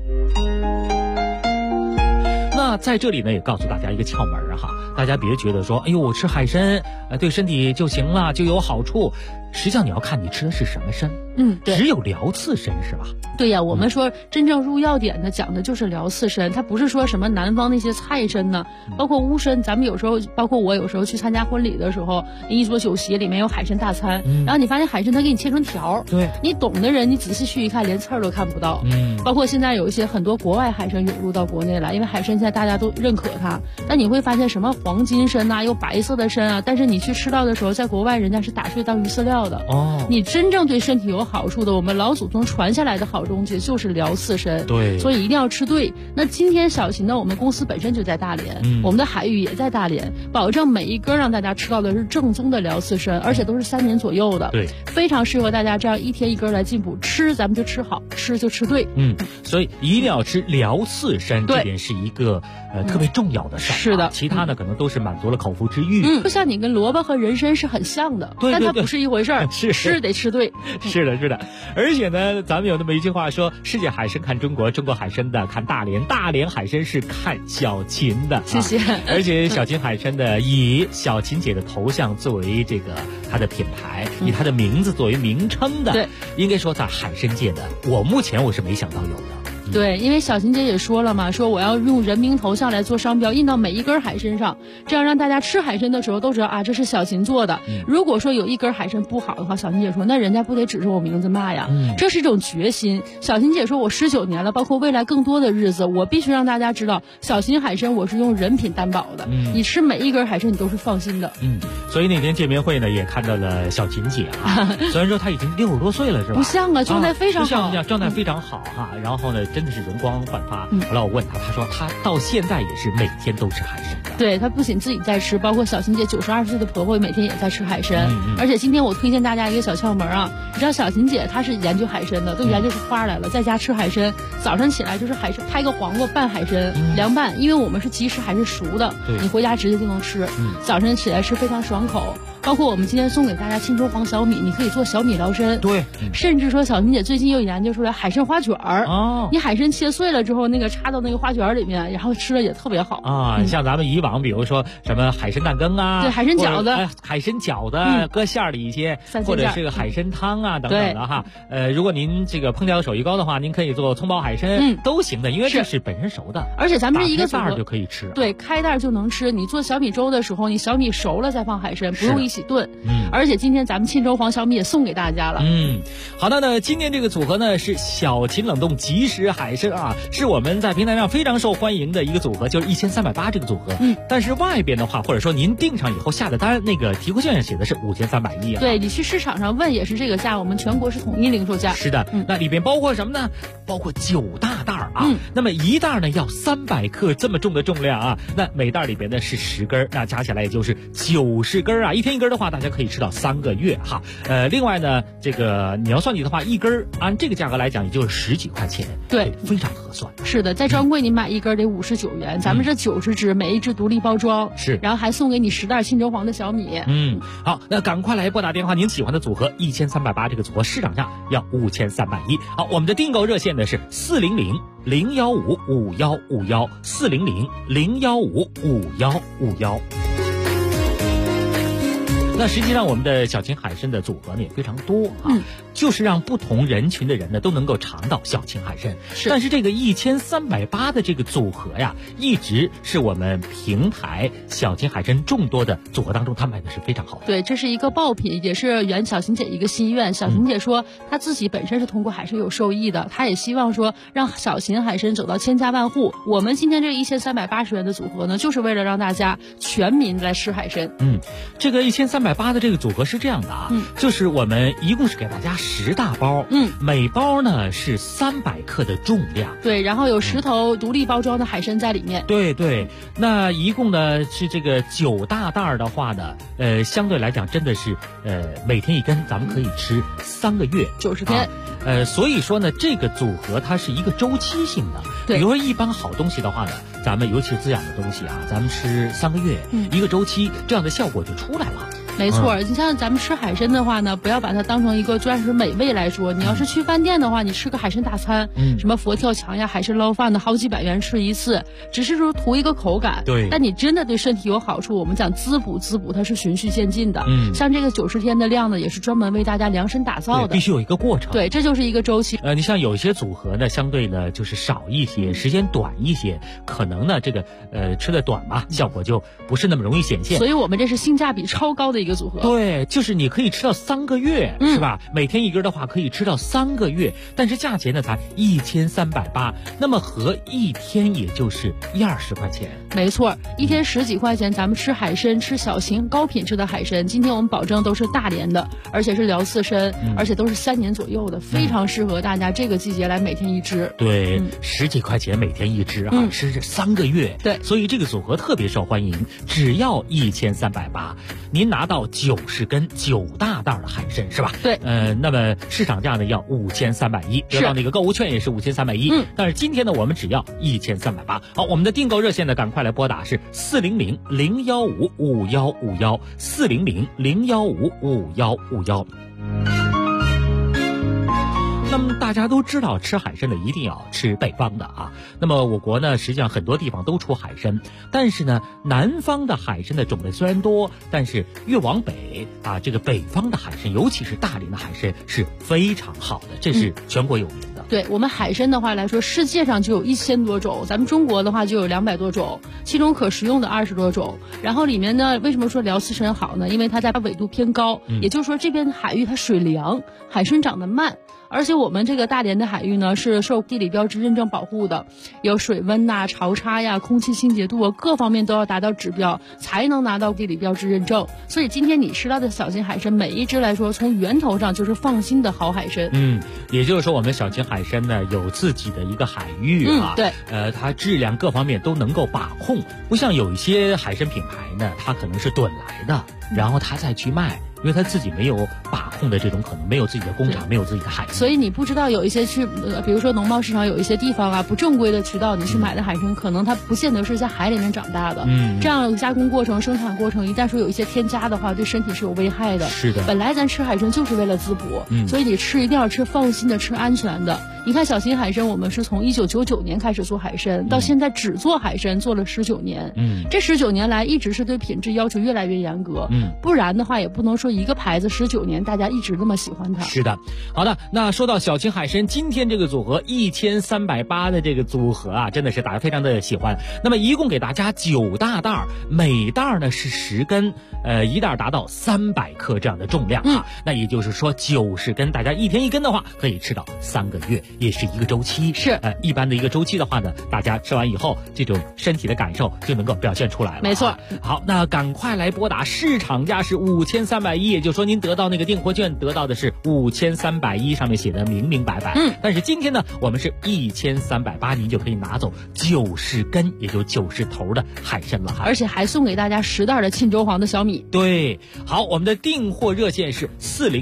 那在这里呢，也告诉大家一个窍门哈，大家别觉得说，哎呦，我吃海参对身体就行了，就有好处。实际上你要看你吃的是什么参。 对， 只有辽刺参是吧？ 对呀，我们说真正入药典的讲的就是辽刺参，它不是说什么南方那些菜参呢，包括乌参，咱们有时候，包括我有时候去参加婚礼的时候，一桌酒席里面有海参大餐，然后你发现海参它给你切成条， 对， 你懂的人你仔细去一看，连刺儿都看不到。包括现在有一些很多国外海参涌入到国内来，因为海参现在大家都认可它，但你会发现什么黄金参啊，有白色的参啊，但是你去吃到的时候，在国外人家是打碎当鱼饲料的。你真正对身体有好处的，我们老祖宗传下来的好东西就是辽刺参。 对， 所以一定要吃对。那今天小秦呢，我们公司本身就在大连，我们的海域也在大连，保证每一根让大家吃到的是正宗的辽刺参，而且都是3年左右的。 对， 非常适合大家这样一天一根来进补，吃咱们就吃好，吃就吃对。 所以一定要吃辽刺参，这点是一个特别重要的事儿。 是的， 其他呢可能都是满足了口腹之欲。 就像你跟萝卜和人参是很像的， 对， 但它不是一回事儿。吃得吃对。 是的，是的。而且呢，咱们有那么一句话说，世界海参看中国，中国海参的看大连，大连海参是看小秦的。 谢谢。 而且小秦海参的以小秦姐的头像作为这个它的品牌，以它的名字作为名称的， 对， 应该说在海参界的，目前我是没想到有的。 对，因为小秦姐也说了嘛，说我要用人名头像来做商标，印到每一根海参上，这样让大家吃海参的时候都知道啊，这是小秦做的。如果说有一根海参不好的话，小秦姐说那人家不得指着我名字骂呀。这是一种决心。小秦姐说我19年了，包括未来更多的日子，我必须让大家知道，小秦海参我是用人品担保的。你吃每一根海参你都是放心的。 所以那天见面会呢，也看到了小秦姐啊，虽然说她已经60多岁了，是吧？ 不像啊，状态非常好， 状态非常好哈。然后呢，真的是容光焕发。后来我问她，她说她到现在也是每天都吃海参的。 对，她不仅自己在吃，包括小秦姐92岁的婆婆每天也在吃海参。而且今天我推荐大家一个小窍门啊，你知道小秦姐她是研究海参的，都研究出花来了，在家吃海参，早上起来就是海参拍个黄瓜拌海参，凉拌，因为我们是即食还是熟的，你回家直接就能吃。早晨起来吃非常爽口。包括我们今天送给大家沁州黄小米，你可以做小米辽参。 对， 甚至说小秦姐最近又研究出来海参花卷儿。你海参切碎了之后，那个插到那个花卷里面，然后吃了也特别好啊。像咱们以往比如说什么海参蛋羹啊， 对，海参饺子， 海参饺子搁馅儿里一些，或者是个海参汤啊等等的哈。如果您这个烹调手艺高的话，您可以做葱爆海参，都行的，因为这是本身熟的， 而且咱们是一个袋就可以吃。 对，开袋就能吃。你做小米粥的时候，你小米熟了再放海参，不用一起炖。而且今天咱们沁州黄小米也送给大家了。 好的呢，今天这个组合呢是小秦冷冻即食海参啊，是我们在平台上非常受欢迎的一个组合，就是1380这个组合。但是外边的话，或者说您订上以后下的单，那个提货券上写的是5310啊。 对，你去市场上问也是这个价，我们全国是统一零售价。 是的，那里边包括什么呢？包括9大袋啊。那么一袋呢要300克这么重的重量啊，那每袋里边呢是10根，那加起来也就是90根啊。一天一根的话，大家可以吃到3个月哈。另外呢，这个你要算计的话，一根按这个价格来讲，也就是10几块钱， 对， 非常合算。 是的，在专柜你买一根得59元，咱们这90只，每一只独立包装， 是， 然后还送给你10袋沁州黄的小米。 好，那赶快来拨打电话，您喜欢的组合1380这个组合市场价要5310。好，我们的订购热线呢是400-015-5151，400-015-5151。那实际上我们的小秦海参的组合呢也非常多啊，就是让不同人群的人呢都能够尝到小秦海参。但是这个1380的这个组合呀，一直是我们平台小秦海参众多的组合当中，它卖的是非常好的。 对，这是一个爆品，也是圆小秦姐一个心愿。小秦姐说，她自己本身是通过海参有受益的，她也希望说让小秦海参走到千家万户。我们今天这1380元的组合呢，就是为了让大家全民来吃海参。 这个1380的这个组合是这样的啊，就是我们一共是给大家10大包，每包呢是300克的重量， 对，然后有10头独立包装的海参在里面， 对，那一共呢是这个9大袋的话呢，相对来讲真的是每天一根，咱们可以吃3个月 ，90天。 所以说呢，这个组合它是一个周期性的。比如说一般好东西的话呢，咱们尤其是滋养的东西啊，咱们吃3个月，一个周期，这样的效果就出来了。 没错，你像咱们吃海参的话呢，不要把它当成一个专属美味来说。你要是去饭店的话，你吃个海参大餐，什么佛跳墙呀、海参捞饭的，好几百元吃一次，只是说图一个口感。 对， 但你真的对身体有好处，我们讲滋补，它是循序渐进的。像这个90天的量呢，也是专门为大家量身打造的， 必须有一个过程。 对，这就是一个周期。 你像有一些组合呢，相对呢就是少一些，时间短一些，可能呢这个吃的短嘛，效果就不是那么容易显现。 所以我们这是性价比超高的一个组合。 对。就是你可以吃到3个月，是吧？每天一根的话可以吃到3个月，但是价钱呢才1380，那么合一天也就是120块钱。 没错，一天10几块钱，咱们吃海参，吃小秦高品质的海参。今天我们保证都是大连的，而且是辽刺参，而且都是3年左右的，非常适合大家这个季节来每天一只。 对，10几块钱每天一只啊，吃这3个月。 对， 所以这个组合特别受欢迎，只要1380，您拿到90根9大袋的海参是吧？ 对， 那么市场价呢要5310，得到那个购物券也是5310。但是今天呢，我们只要1380。好，我们的订购热线呢，赶快来拨打是400-015-5151，400-015-5151。那么大家都知道，吃海参的一定要吃北方的啊。那么我国呢，实际上很多地方都出海参，但是呢，南方的海参的种类虽然多，但是越往北啊，这个北方的海参，尤其是大连的海参是非常好的，这是全国有名的。 对，我们海参的话来说，世界上就有1000多种，咱们中国的话就有200多种，其中可食用的20多种。然后里面呢，为什么说辽刺参好呢？因为它在纬度偏高，也就是说这边的海域它水凉，海参长得慢。而且我们这个大连的海域呢，是受地理标志认证保护的，有水温呐、潮差呀、空气清洁度啊，各方面都要达到指标，才能拿到地理标志认证。所以今天你吃到的小秦海参，每一只来说，从源头上就是放心的好海参。 也就是说，我们小秦海参呢有自己的一个海域啊， 对， 它质量各方面都能够把控，不像有一些海参品牌呢，它可能是趸来的，然后它再去卖。因为他自己没有把控的这种可能，没有自己的工厂，没有自己的海域， 所以你不知道有一些去，比如说农贸市场有一些地方啊，不正规的渠道，你去买的海参，可能它不见得是在海里面长大的。这样加工过程、生产过程，一旦说有一些添加的话，对身体是有危害的。 是的， 本来咱吃海参就是为了滋补，所以你吃一定要吃放心的、吃安全的。 你看小型海参，我们是从1999年开始做海参，到现在只做海参做了19年。这19年来一直是对品质要求越来越严格。不然的话也不能说一个牌子19年大家一直那么喜欢它。 是的，好的，那说到小型海参，今天这个组合1380的这个组合啊，真的是大家非常的喜欢。那么一共给大家9大袋，每袋呢是10根，一袋达到300克这样的重量啊。那也就是说90根，大家一天1根的话，可以吃到3个月，也是一个周期。 是， 一般的一个周期的话呢，大家吃完以后，这种身体的感受就能够表现出来了。 没错。 好，那赶快来拨打，市场价是5310，也就是说您得到那个订货券得到的是5310，上面写的明明白白。但是今天呢，我们是1380，您就可以拿走90根，也就90头的海参了哈。 而且还送给大家10袋的沁州黄的小米。 对，好，我们的订货热线是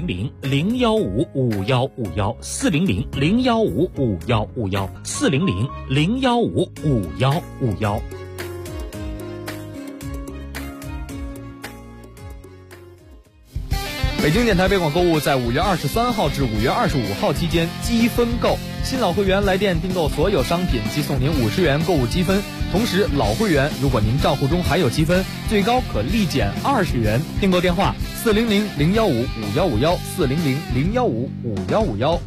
400-015-5151，400-015-5151，400-015-5151。 北京电台北广购物在5月23号至5月25号期间积分购，新老会员来电订购所有商品即送您50元购物积分，同时老会员如果您账户中还有积分，最高可立减20元。订购电话400-015-5151，400-015-5151。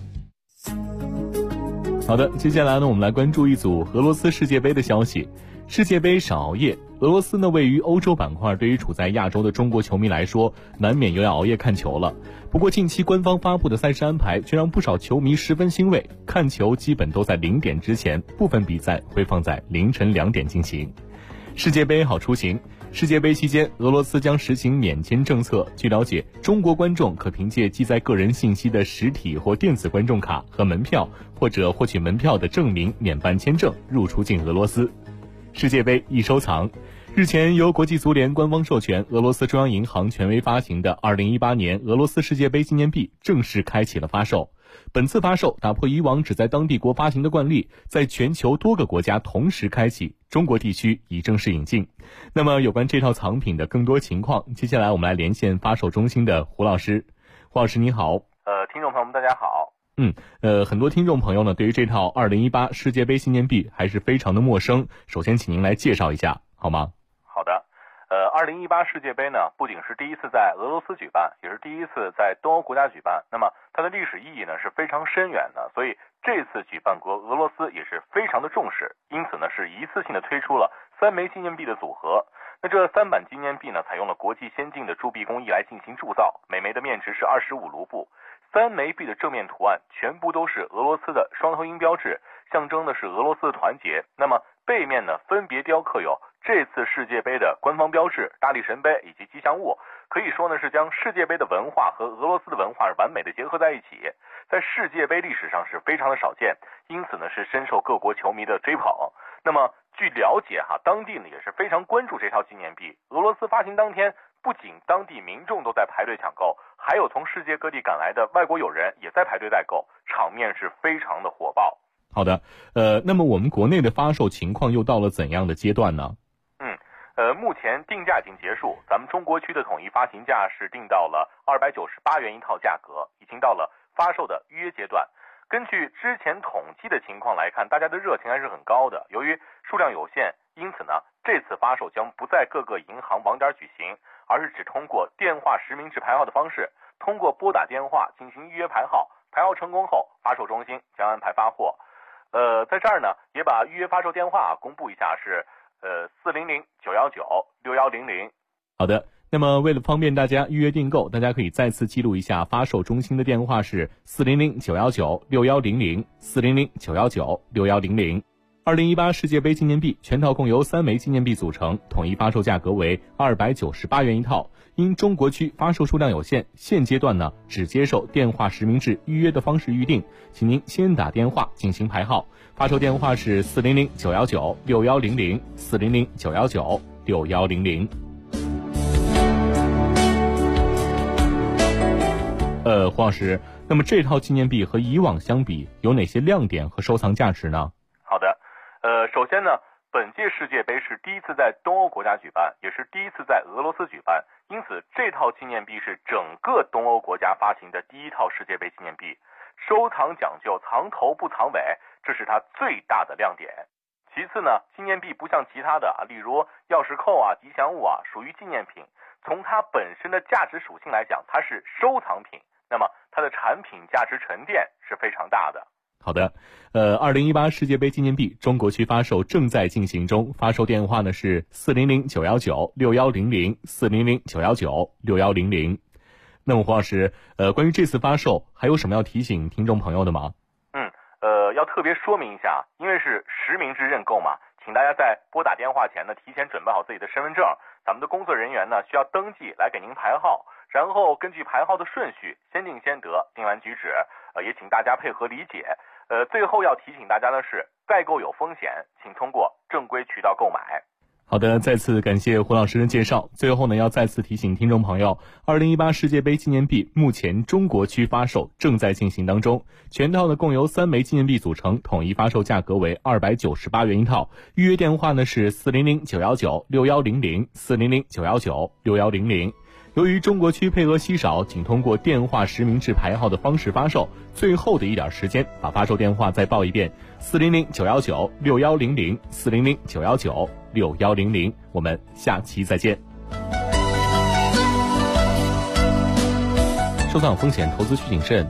好的，接下来呢，我们来关注一组俄罗斯世界杯的消息。世界杯少熬夜，俄罗斯呢位于欧洲板块，对于处在亚洲的中国球迷来说，难免又要熬夜看球了。不过近期官方发布的赛事安排却让不少球迷十分欣慰，看球基本都在0点之前，部分比赛会放在凌晨2点进行。世界杯好出行。世界杯期间，俄罗斯将实行免签政策。据了解，中国观众可凭借记载个人信息的实体或电子观众卡和门票，或者获取门票的证明免办签证入出境俄罗斯。世界杯易收藏。日前，由国际足联官方授权，俄罗斯中央银行权威发行的2018年俄罗斯世界杯纪念币正式开启了发售。本次发售打破以往只在当地国发行的惯例，在全球多个国家同时开启，中国地区已正式引进。那么有关这套藏品的更多情况，接下来我们来连线发售中心的胡老师。胡老师你好。 听众朋友们大家好。 很多听众朋友呢对于这套2018世界杯纪念币还是非常的陌生，首先请您来介绍一下好吗？ 好的。2018世界杯呢，不仅是第一次在俄罗斯举办，也是第一次在东欧国家举办。那么它的历史意义呢是非常深远的，所以这次举办国俄罗斯也是非常的重视，因此呢是一次性的推出了3枚纪念币的组合。那这3版纪念币呢，采用了国际先进的铸币工艺来进行铸造，每枚的面值是25卢布。3枚币的正面图案全部都是俄罗斯的双头鹰标志，象征的是俄罗斯的团结。那么背面呢，分别雕刻有这次世界杯的官方标志、大力神杯以及吉祥物，可以说呢是将世界杯的文化和俄罗斯的文化完美的结合在一起，在世界杯历史上是非常的少见，因此呢是深受各国球迷的追捧。那么据了解当地呢也是非常关注这套纪念币。俄罗斯发行当天，不仅当地民众都在排队抢购，还有从世界各地赶来的外国友人也在排队代购，场面是非常的火爆。 好的，那么我们国内的发售情况又到了怎样的阶段呢？ 目前定价已经结束，咱们中国区的统一发行价是定到了298元一套价格，已经到了发售的预约阶段。根据之前统计的情况来看，大家的热情还是很高的。由于数量有限，因此呢，这次发售将不在各个银行网点举行，而是只通过电话实名制排号的方式，通过拨打电话进行预约排号，排号成功后，发售中心将安排发货。在这儿呢，也把预约发售电话公布一下，是400-919-6100。 好的，那么为了方便大家预约订购，大家可以再次记录一下发售中心的电话是400-919-6100， 400-919-6100。2018世界杯纪念币全套共由3枚纪念币组成，统一发售价格为298元一套。因中国区发售数量有限，现阶段呢只接受电话实名制预约的方式预定，请您先打电话进行排号。发售电话是400-919-6100， 400-919-6100。黄老师，那么这套纪念币和以往相比，有哪些亮点和收藏价值呢？ 好的，首先呢，本届世界杯是第一次在东欧国家举办，也是第一次在俄罗斯举办，因此这套纪念币是整个东欧国家发行的第一套世界杯纪念币。 收藏讲究藏头不藏尾，这是它最大的亮点。其次呢，纪念币不像其他的例如钥匙扣吉祥物属于纪念品，从它本身的价值属性来讲，它是收藏品，那么它的产品价值沉淀是非常大的。 好的，2018世界杯纪念币中国区发售正在进行中，发售电话呢是400-919-6100，400-919-6100。那么黄老师，关于这次发售还有什么要提醒听众朋友的吗？ 要特别说明一下，因为是实名制认购嘛，请大家在拨打电话前呢，提前准备好自己的身份证，咱们的工作人员呢需要登记来给您排号，然后根据排号的顺序，先定先得，定完举止，也请大家配合理解。最后要提醒大家的是，代购有风险，请通过正规渠道购买。 好的，再次感谢胡老师的介绍。最后呢，要再次提醒听众朋友，2018世界杯纪念币目前中国区发售正在进行当中，全套呢共由3枚纪念币组成，统一发售价格为298元一套。预约电话呢是400-919-6100，400-919-6100。由于中国区配额稀少，仅通过电话实名制排号的方式发售，最后的一点时间，把发售电话再报一遍：400-919-6100，400-919-6100。我们下期再见。收藏风险，投资需谨慎。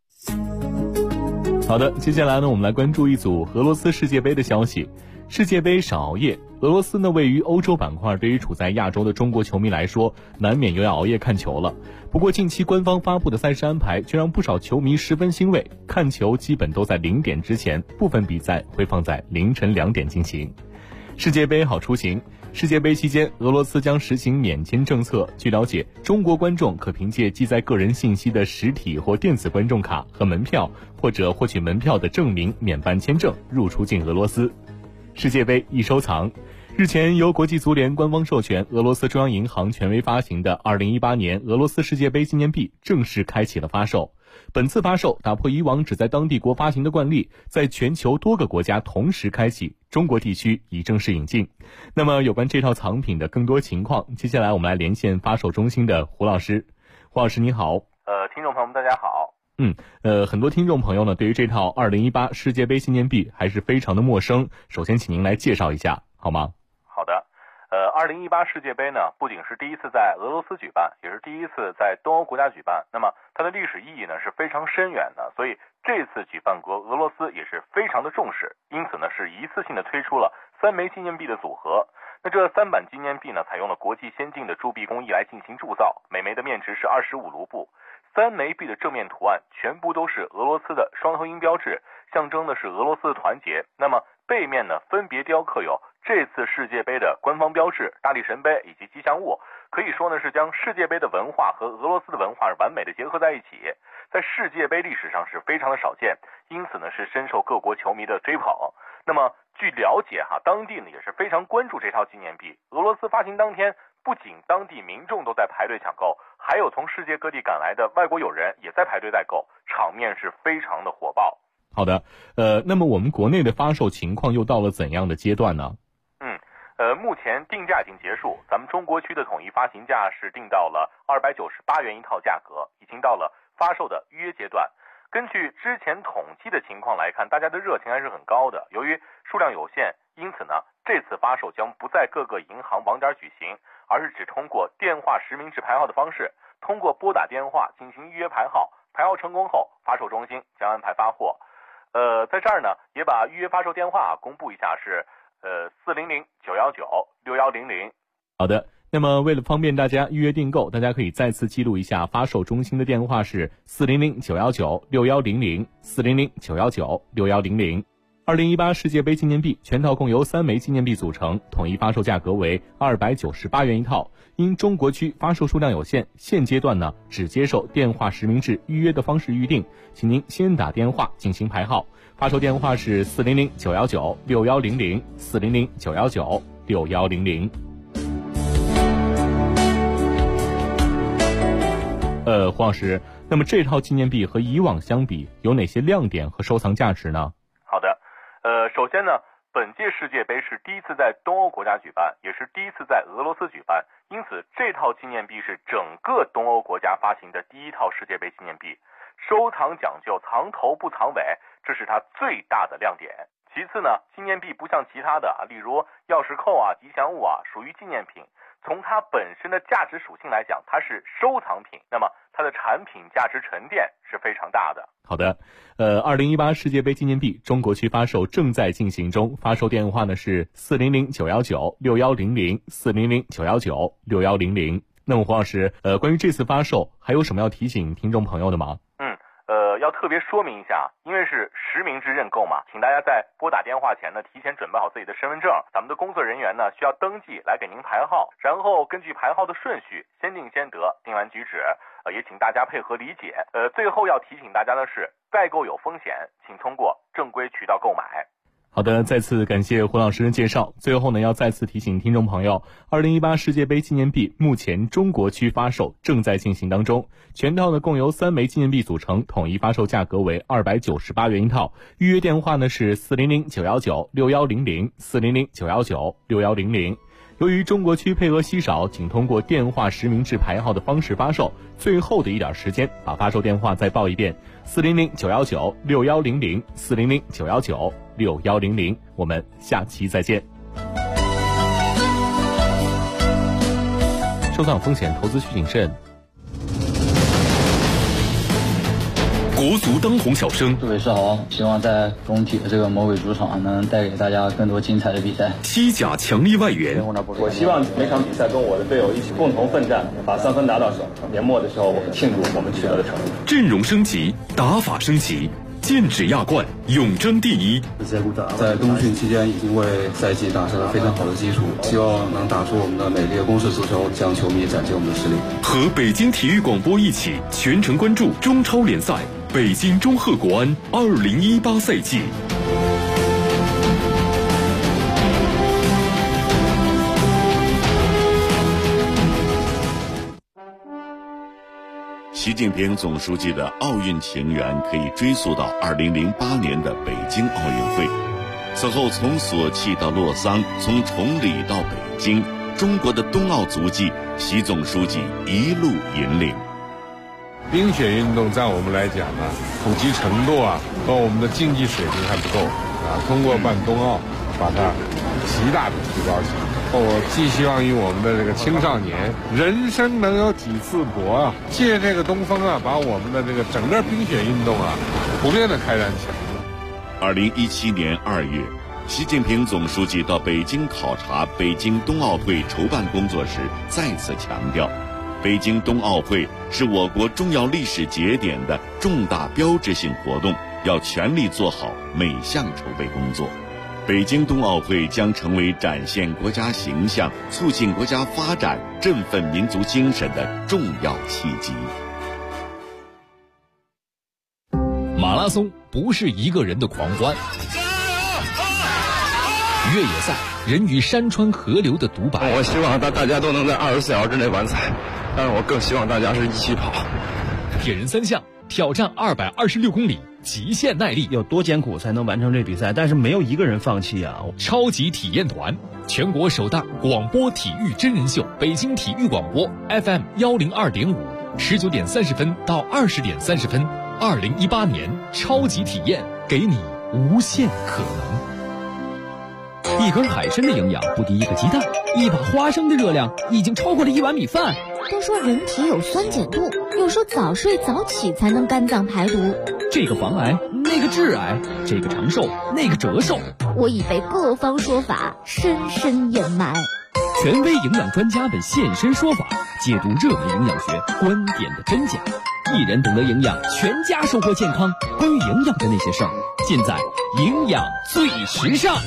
好的，接下来呢，我们来关注一组俄罗斯世界杯的消息。世界杯少熬夜，俄罗斯呢位于欧洲板块，对于处在亚洲的中国球迷来说，难免又要熬夜看球了。不过近期官方发布的赛事安排却让不少球迷十分欣慰，看球基本都在0点之前，部分比赛会放在凌晨2点进行。世界杯好出行。世界杯期间，俄罗斯将实行免签政策。据了解，中国观众可凭借记载个人信息的实体或电子观众卡和门票，或者获取门票的证明免办签证，入出境俄罗斯。世界杯易收藏。日前，由国际足联官方授权，俄罗斯中央银行权威发行的2018年俄罗斯世界杯纪念币正式开启了发售。本次发售打破以往只在当地国发行的惯例，在全球多个国家同时开启，中国地区已正式引进。那么有关这套藏品的更多情况，接下来我们来连线发售中心的胡老师。胡老师你好。 听众朋友们大家好。 很多听众朋友呢对于这套2018世界杯纪念币还是非常的陌生，首先请您来介绍一下好吗？ 好的。2018世界杯呢不仅是第一次在俄罗斯举办，也是第一次在东欧国家举办，那么它的历史意义呢是非常深远的，所以这次举办国俄罗斯也是非常的重视，因此呢是一次性的推出了3枚纪念币的组合。那这3版纪念币呢采用了国际先进的铸币工艺来进行铸造，每枚的面值是25卢布。3枚币的正面图案全部都是俄罗斯的双头鹰标志，象征的是俄罗斯的团结。那么背面呢分别雕刻有这次世界杯的官方标志、大力神杯以及吉祥物，可以说呢是将世界杯的文化和俄罗斯的文化完美的结合在一起，在世界杯历史上是非常的少见，因此呢是深受各国球迷的追捧。那么据了解当地呢也是非常关注这套纪念币。俄罗斯发行当天，不仅当地民众都在排队抢购，还有从世界各地赶来的外国友人也在排队代购，场面是非常的火爆。 好的，那么我们国内的发售情况又到了怎样的阶段呢？ 目前定价已经结束，咱们中国区的统一发行价是定到了298元一套价格，已经到了发售的预约阶段。根据之前统计的情况来看，大家的热情还是很高的。由于数量有限，因此呢，这次发售将不在各个银行网点举行，而是只通过电话实名制排号的方式，通过拨打电话进行预约排号，排号成功后，发售中心将安排发货。在这儿呢，也把预约发售电话公布一下，是400-919-6100。 好的，那么为了方便大家预约订购，大家可以再次记录一下发售中心的电话是400-919-6100， 400-919-6100。2018世界杯纪念币全套共由3枚纪念币组成，统一发售价格为298元一套。因中国区发售数量有限，现阶段呢只接受电话实名制预约的方式预定，请您先打电话进行排号。发售电话是400-919-6100， 400-919-6100。黄老师，那么这套纪念币和以往相比，有哪些亮点和收藏价值呢？ 好的，首先呢，本届世界杯是第一次在东欧国家举办，也是第一次在俄罗斯举办，因此这套纪念币是整个东欧国家发行的第一套世界杯纪念币。 收藏讲究藏头不藏尾，这是它最大的亮点。其次呢，纪念币不像其他的例如钥匙扣吉祥物属于纪念品，从它本身的价值属性来讲，它是收藏品，那么它的产品价值沉淀是非常大的。 好的，2018世界杯纪念币中国区发售正在进行中，发售电话呢是400-919-6100 400-919-6100。那么胡老师，关于这次发售还有什么要提醒听众朋友的吗？ 要特别说明一下，因为是实名制认购嘛，请大家在拨打电话前呢，提前准备好自己的身份证，咱们的工作人员呢需要登记来给您排号，然后根据排号的顺序，先定先得，定完举止，也请大家配合理解。最后要提醒大家的是，代购有风险，请通过正规渠道购买。 好的，再次感谢胡老师的介绍。最后呢，要再次提醒听众朋友，2018世界杯纪念币目前中国区发售正在进行当中，全套呢共由3枚纪念币组成，统一发售价格为298元一套。预约电话呢是400-919-6100 400-919-6100。由于中国区配额稀少，仅通过电话实名制排号的方式发售，最后的一点时间，把发售电话再报一遍：400-919-6100 400-919-6100。我们下期再见。收藏风险，投资需谨慎。 国足当红小生， 各位是好，希望在工体的这个魔鬼主场能带给大家更多精彩的比赛。 西甲强力外援， 我希望每场比赛跟我的队友一起共同奋战，把3分拿到手。年末的时候，我们庆祝我们取得的成绩。 阵容升级，打法升级，剑指亚冠，永争第一。 在冬训期间已经为赛季打下了非常好的基础，希望能打出我们的美丽的攻势足球，向球迷展现我们的实力。 和北京体育广播一起全程关注中超联赛，北京中赫国安2018赛季。 习近平总书记的奥运情缘可以追溯到2008年的北京奥运会。此后从索契到洛桑，从崇礼到北京，中国的冬奥足迹，习总书记一路引领。 冰雪运动在我们来讲呢，普及程度和我们的竞技水平还不够通过办冬奥，把它极大的提高起来。我寄希望于我们的这个青少年，人生能有几次搏借这个东风把我们的这个整个冰雪运动普遍的开展起来。 2017年2月，习近平总书记到北京考察北京冬奥会筹办工作时，再次强调，北京冬奥会是我国重要历史节点的重大标志性活动，要全力做好每项筹备工作。北京冬奥会将成为展现国家形象、促进国家发展、振奋民族精神的重要契机。 马拉松不是一个人的狂欢，越野赛人与山川河流的独白。 我希望大家都能在24小时之内完赛，但是我更希望大家是一起跑。 铁人3项挑战226公里，极限耐力， 有多艰苦才能完成这比赛，但是没有一个人放弃超级体验团，全国首档广播体育真人秀，北京体育广播 FM 102.5 19点30分到20点30分，2018年超级体验，给你无限可能。一根海参的营养不敌一个鸡蛋，一把花生的热量已经超过了1碗米饭。 都说人体有酸碱度，又说早睡早起才能肝脏排毒， 这个防癌，那个致癌，这个长寿，那个折寿， 我已被各方说法深深掩埋。 权威营养专家们现身说法，解读热门营养学观点的真假。一人懂得营养，全家收获健康。关于营养的那些事儿，尽在营养最时尚。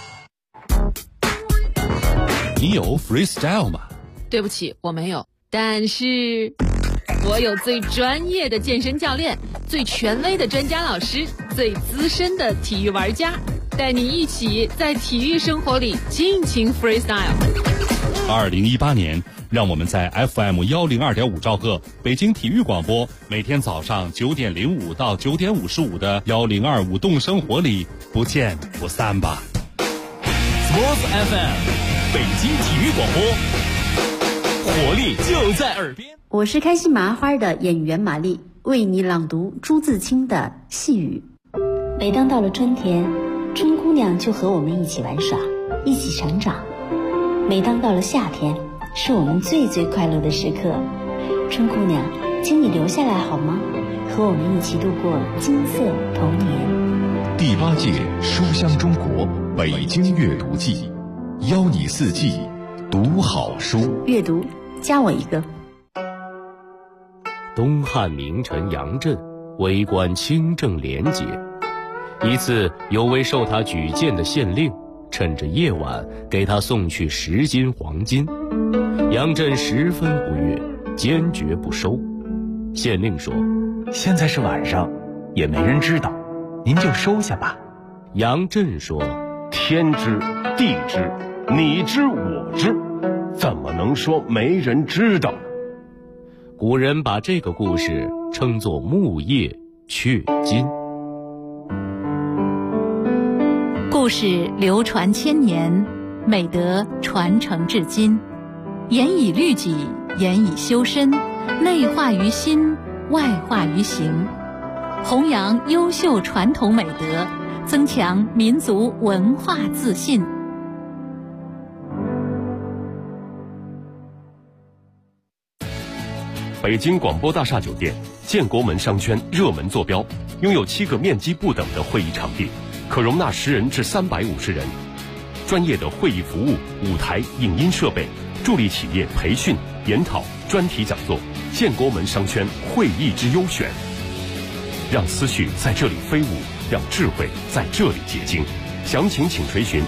你有 freestyle 吗？ 对不起，我没有。但是我有最专业的健身教练，最权威的专家老师，最资深的体育玩家，带你一起在体育生活里尽情 freestyle。 2018年，让我们在 FM 102.5兆赫北京体育广播，每天早上9点05到9点55的102舞动生活里不见不散吧。 Sports FM 北京体育广播，活力就在耳边。 我是开心麻花的演员玛丽。 为你朗读朱自清的细语。 每当到了春天，春姑娘就和我们一起玩耍，一起成长。每当到了夏天，是我们最快乐的时刻。春姑娘，请你留下来好吗？和我们一起度过金色童年。 第8届书香中国北京阅读季，邀你四季读好书。 阅读，加我一个。 东汉名臣杨震为官清正廉洁，一次有位受他举荐的县令趁着夜晚给他送去10斤黄金，杨震十分不悦，坚决不收。县令说： 现在是晚上，也没人知道，您就收下吧。 杨震说： 天知地知，你知我知，怎么能说没人知道呢？ 古人把这个故事称作木叶雀金。 故事流传千年，美德传承至今，严以律己，严以修身，内化于心，外化于行，弘扬优秀传统美德，增强民族文化自信。 北京广播大厦酒店建国门商圈热门坐标，拥有7个面积不等的会议场地，可容纳10人至350人。专业的会议服务、舞台、影音设备，助力企业培训、研讨、专题讲座。建国门商圈会议之优选，让思绪在这里飞舞，让智慧在这里结晶。详情请垂询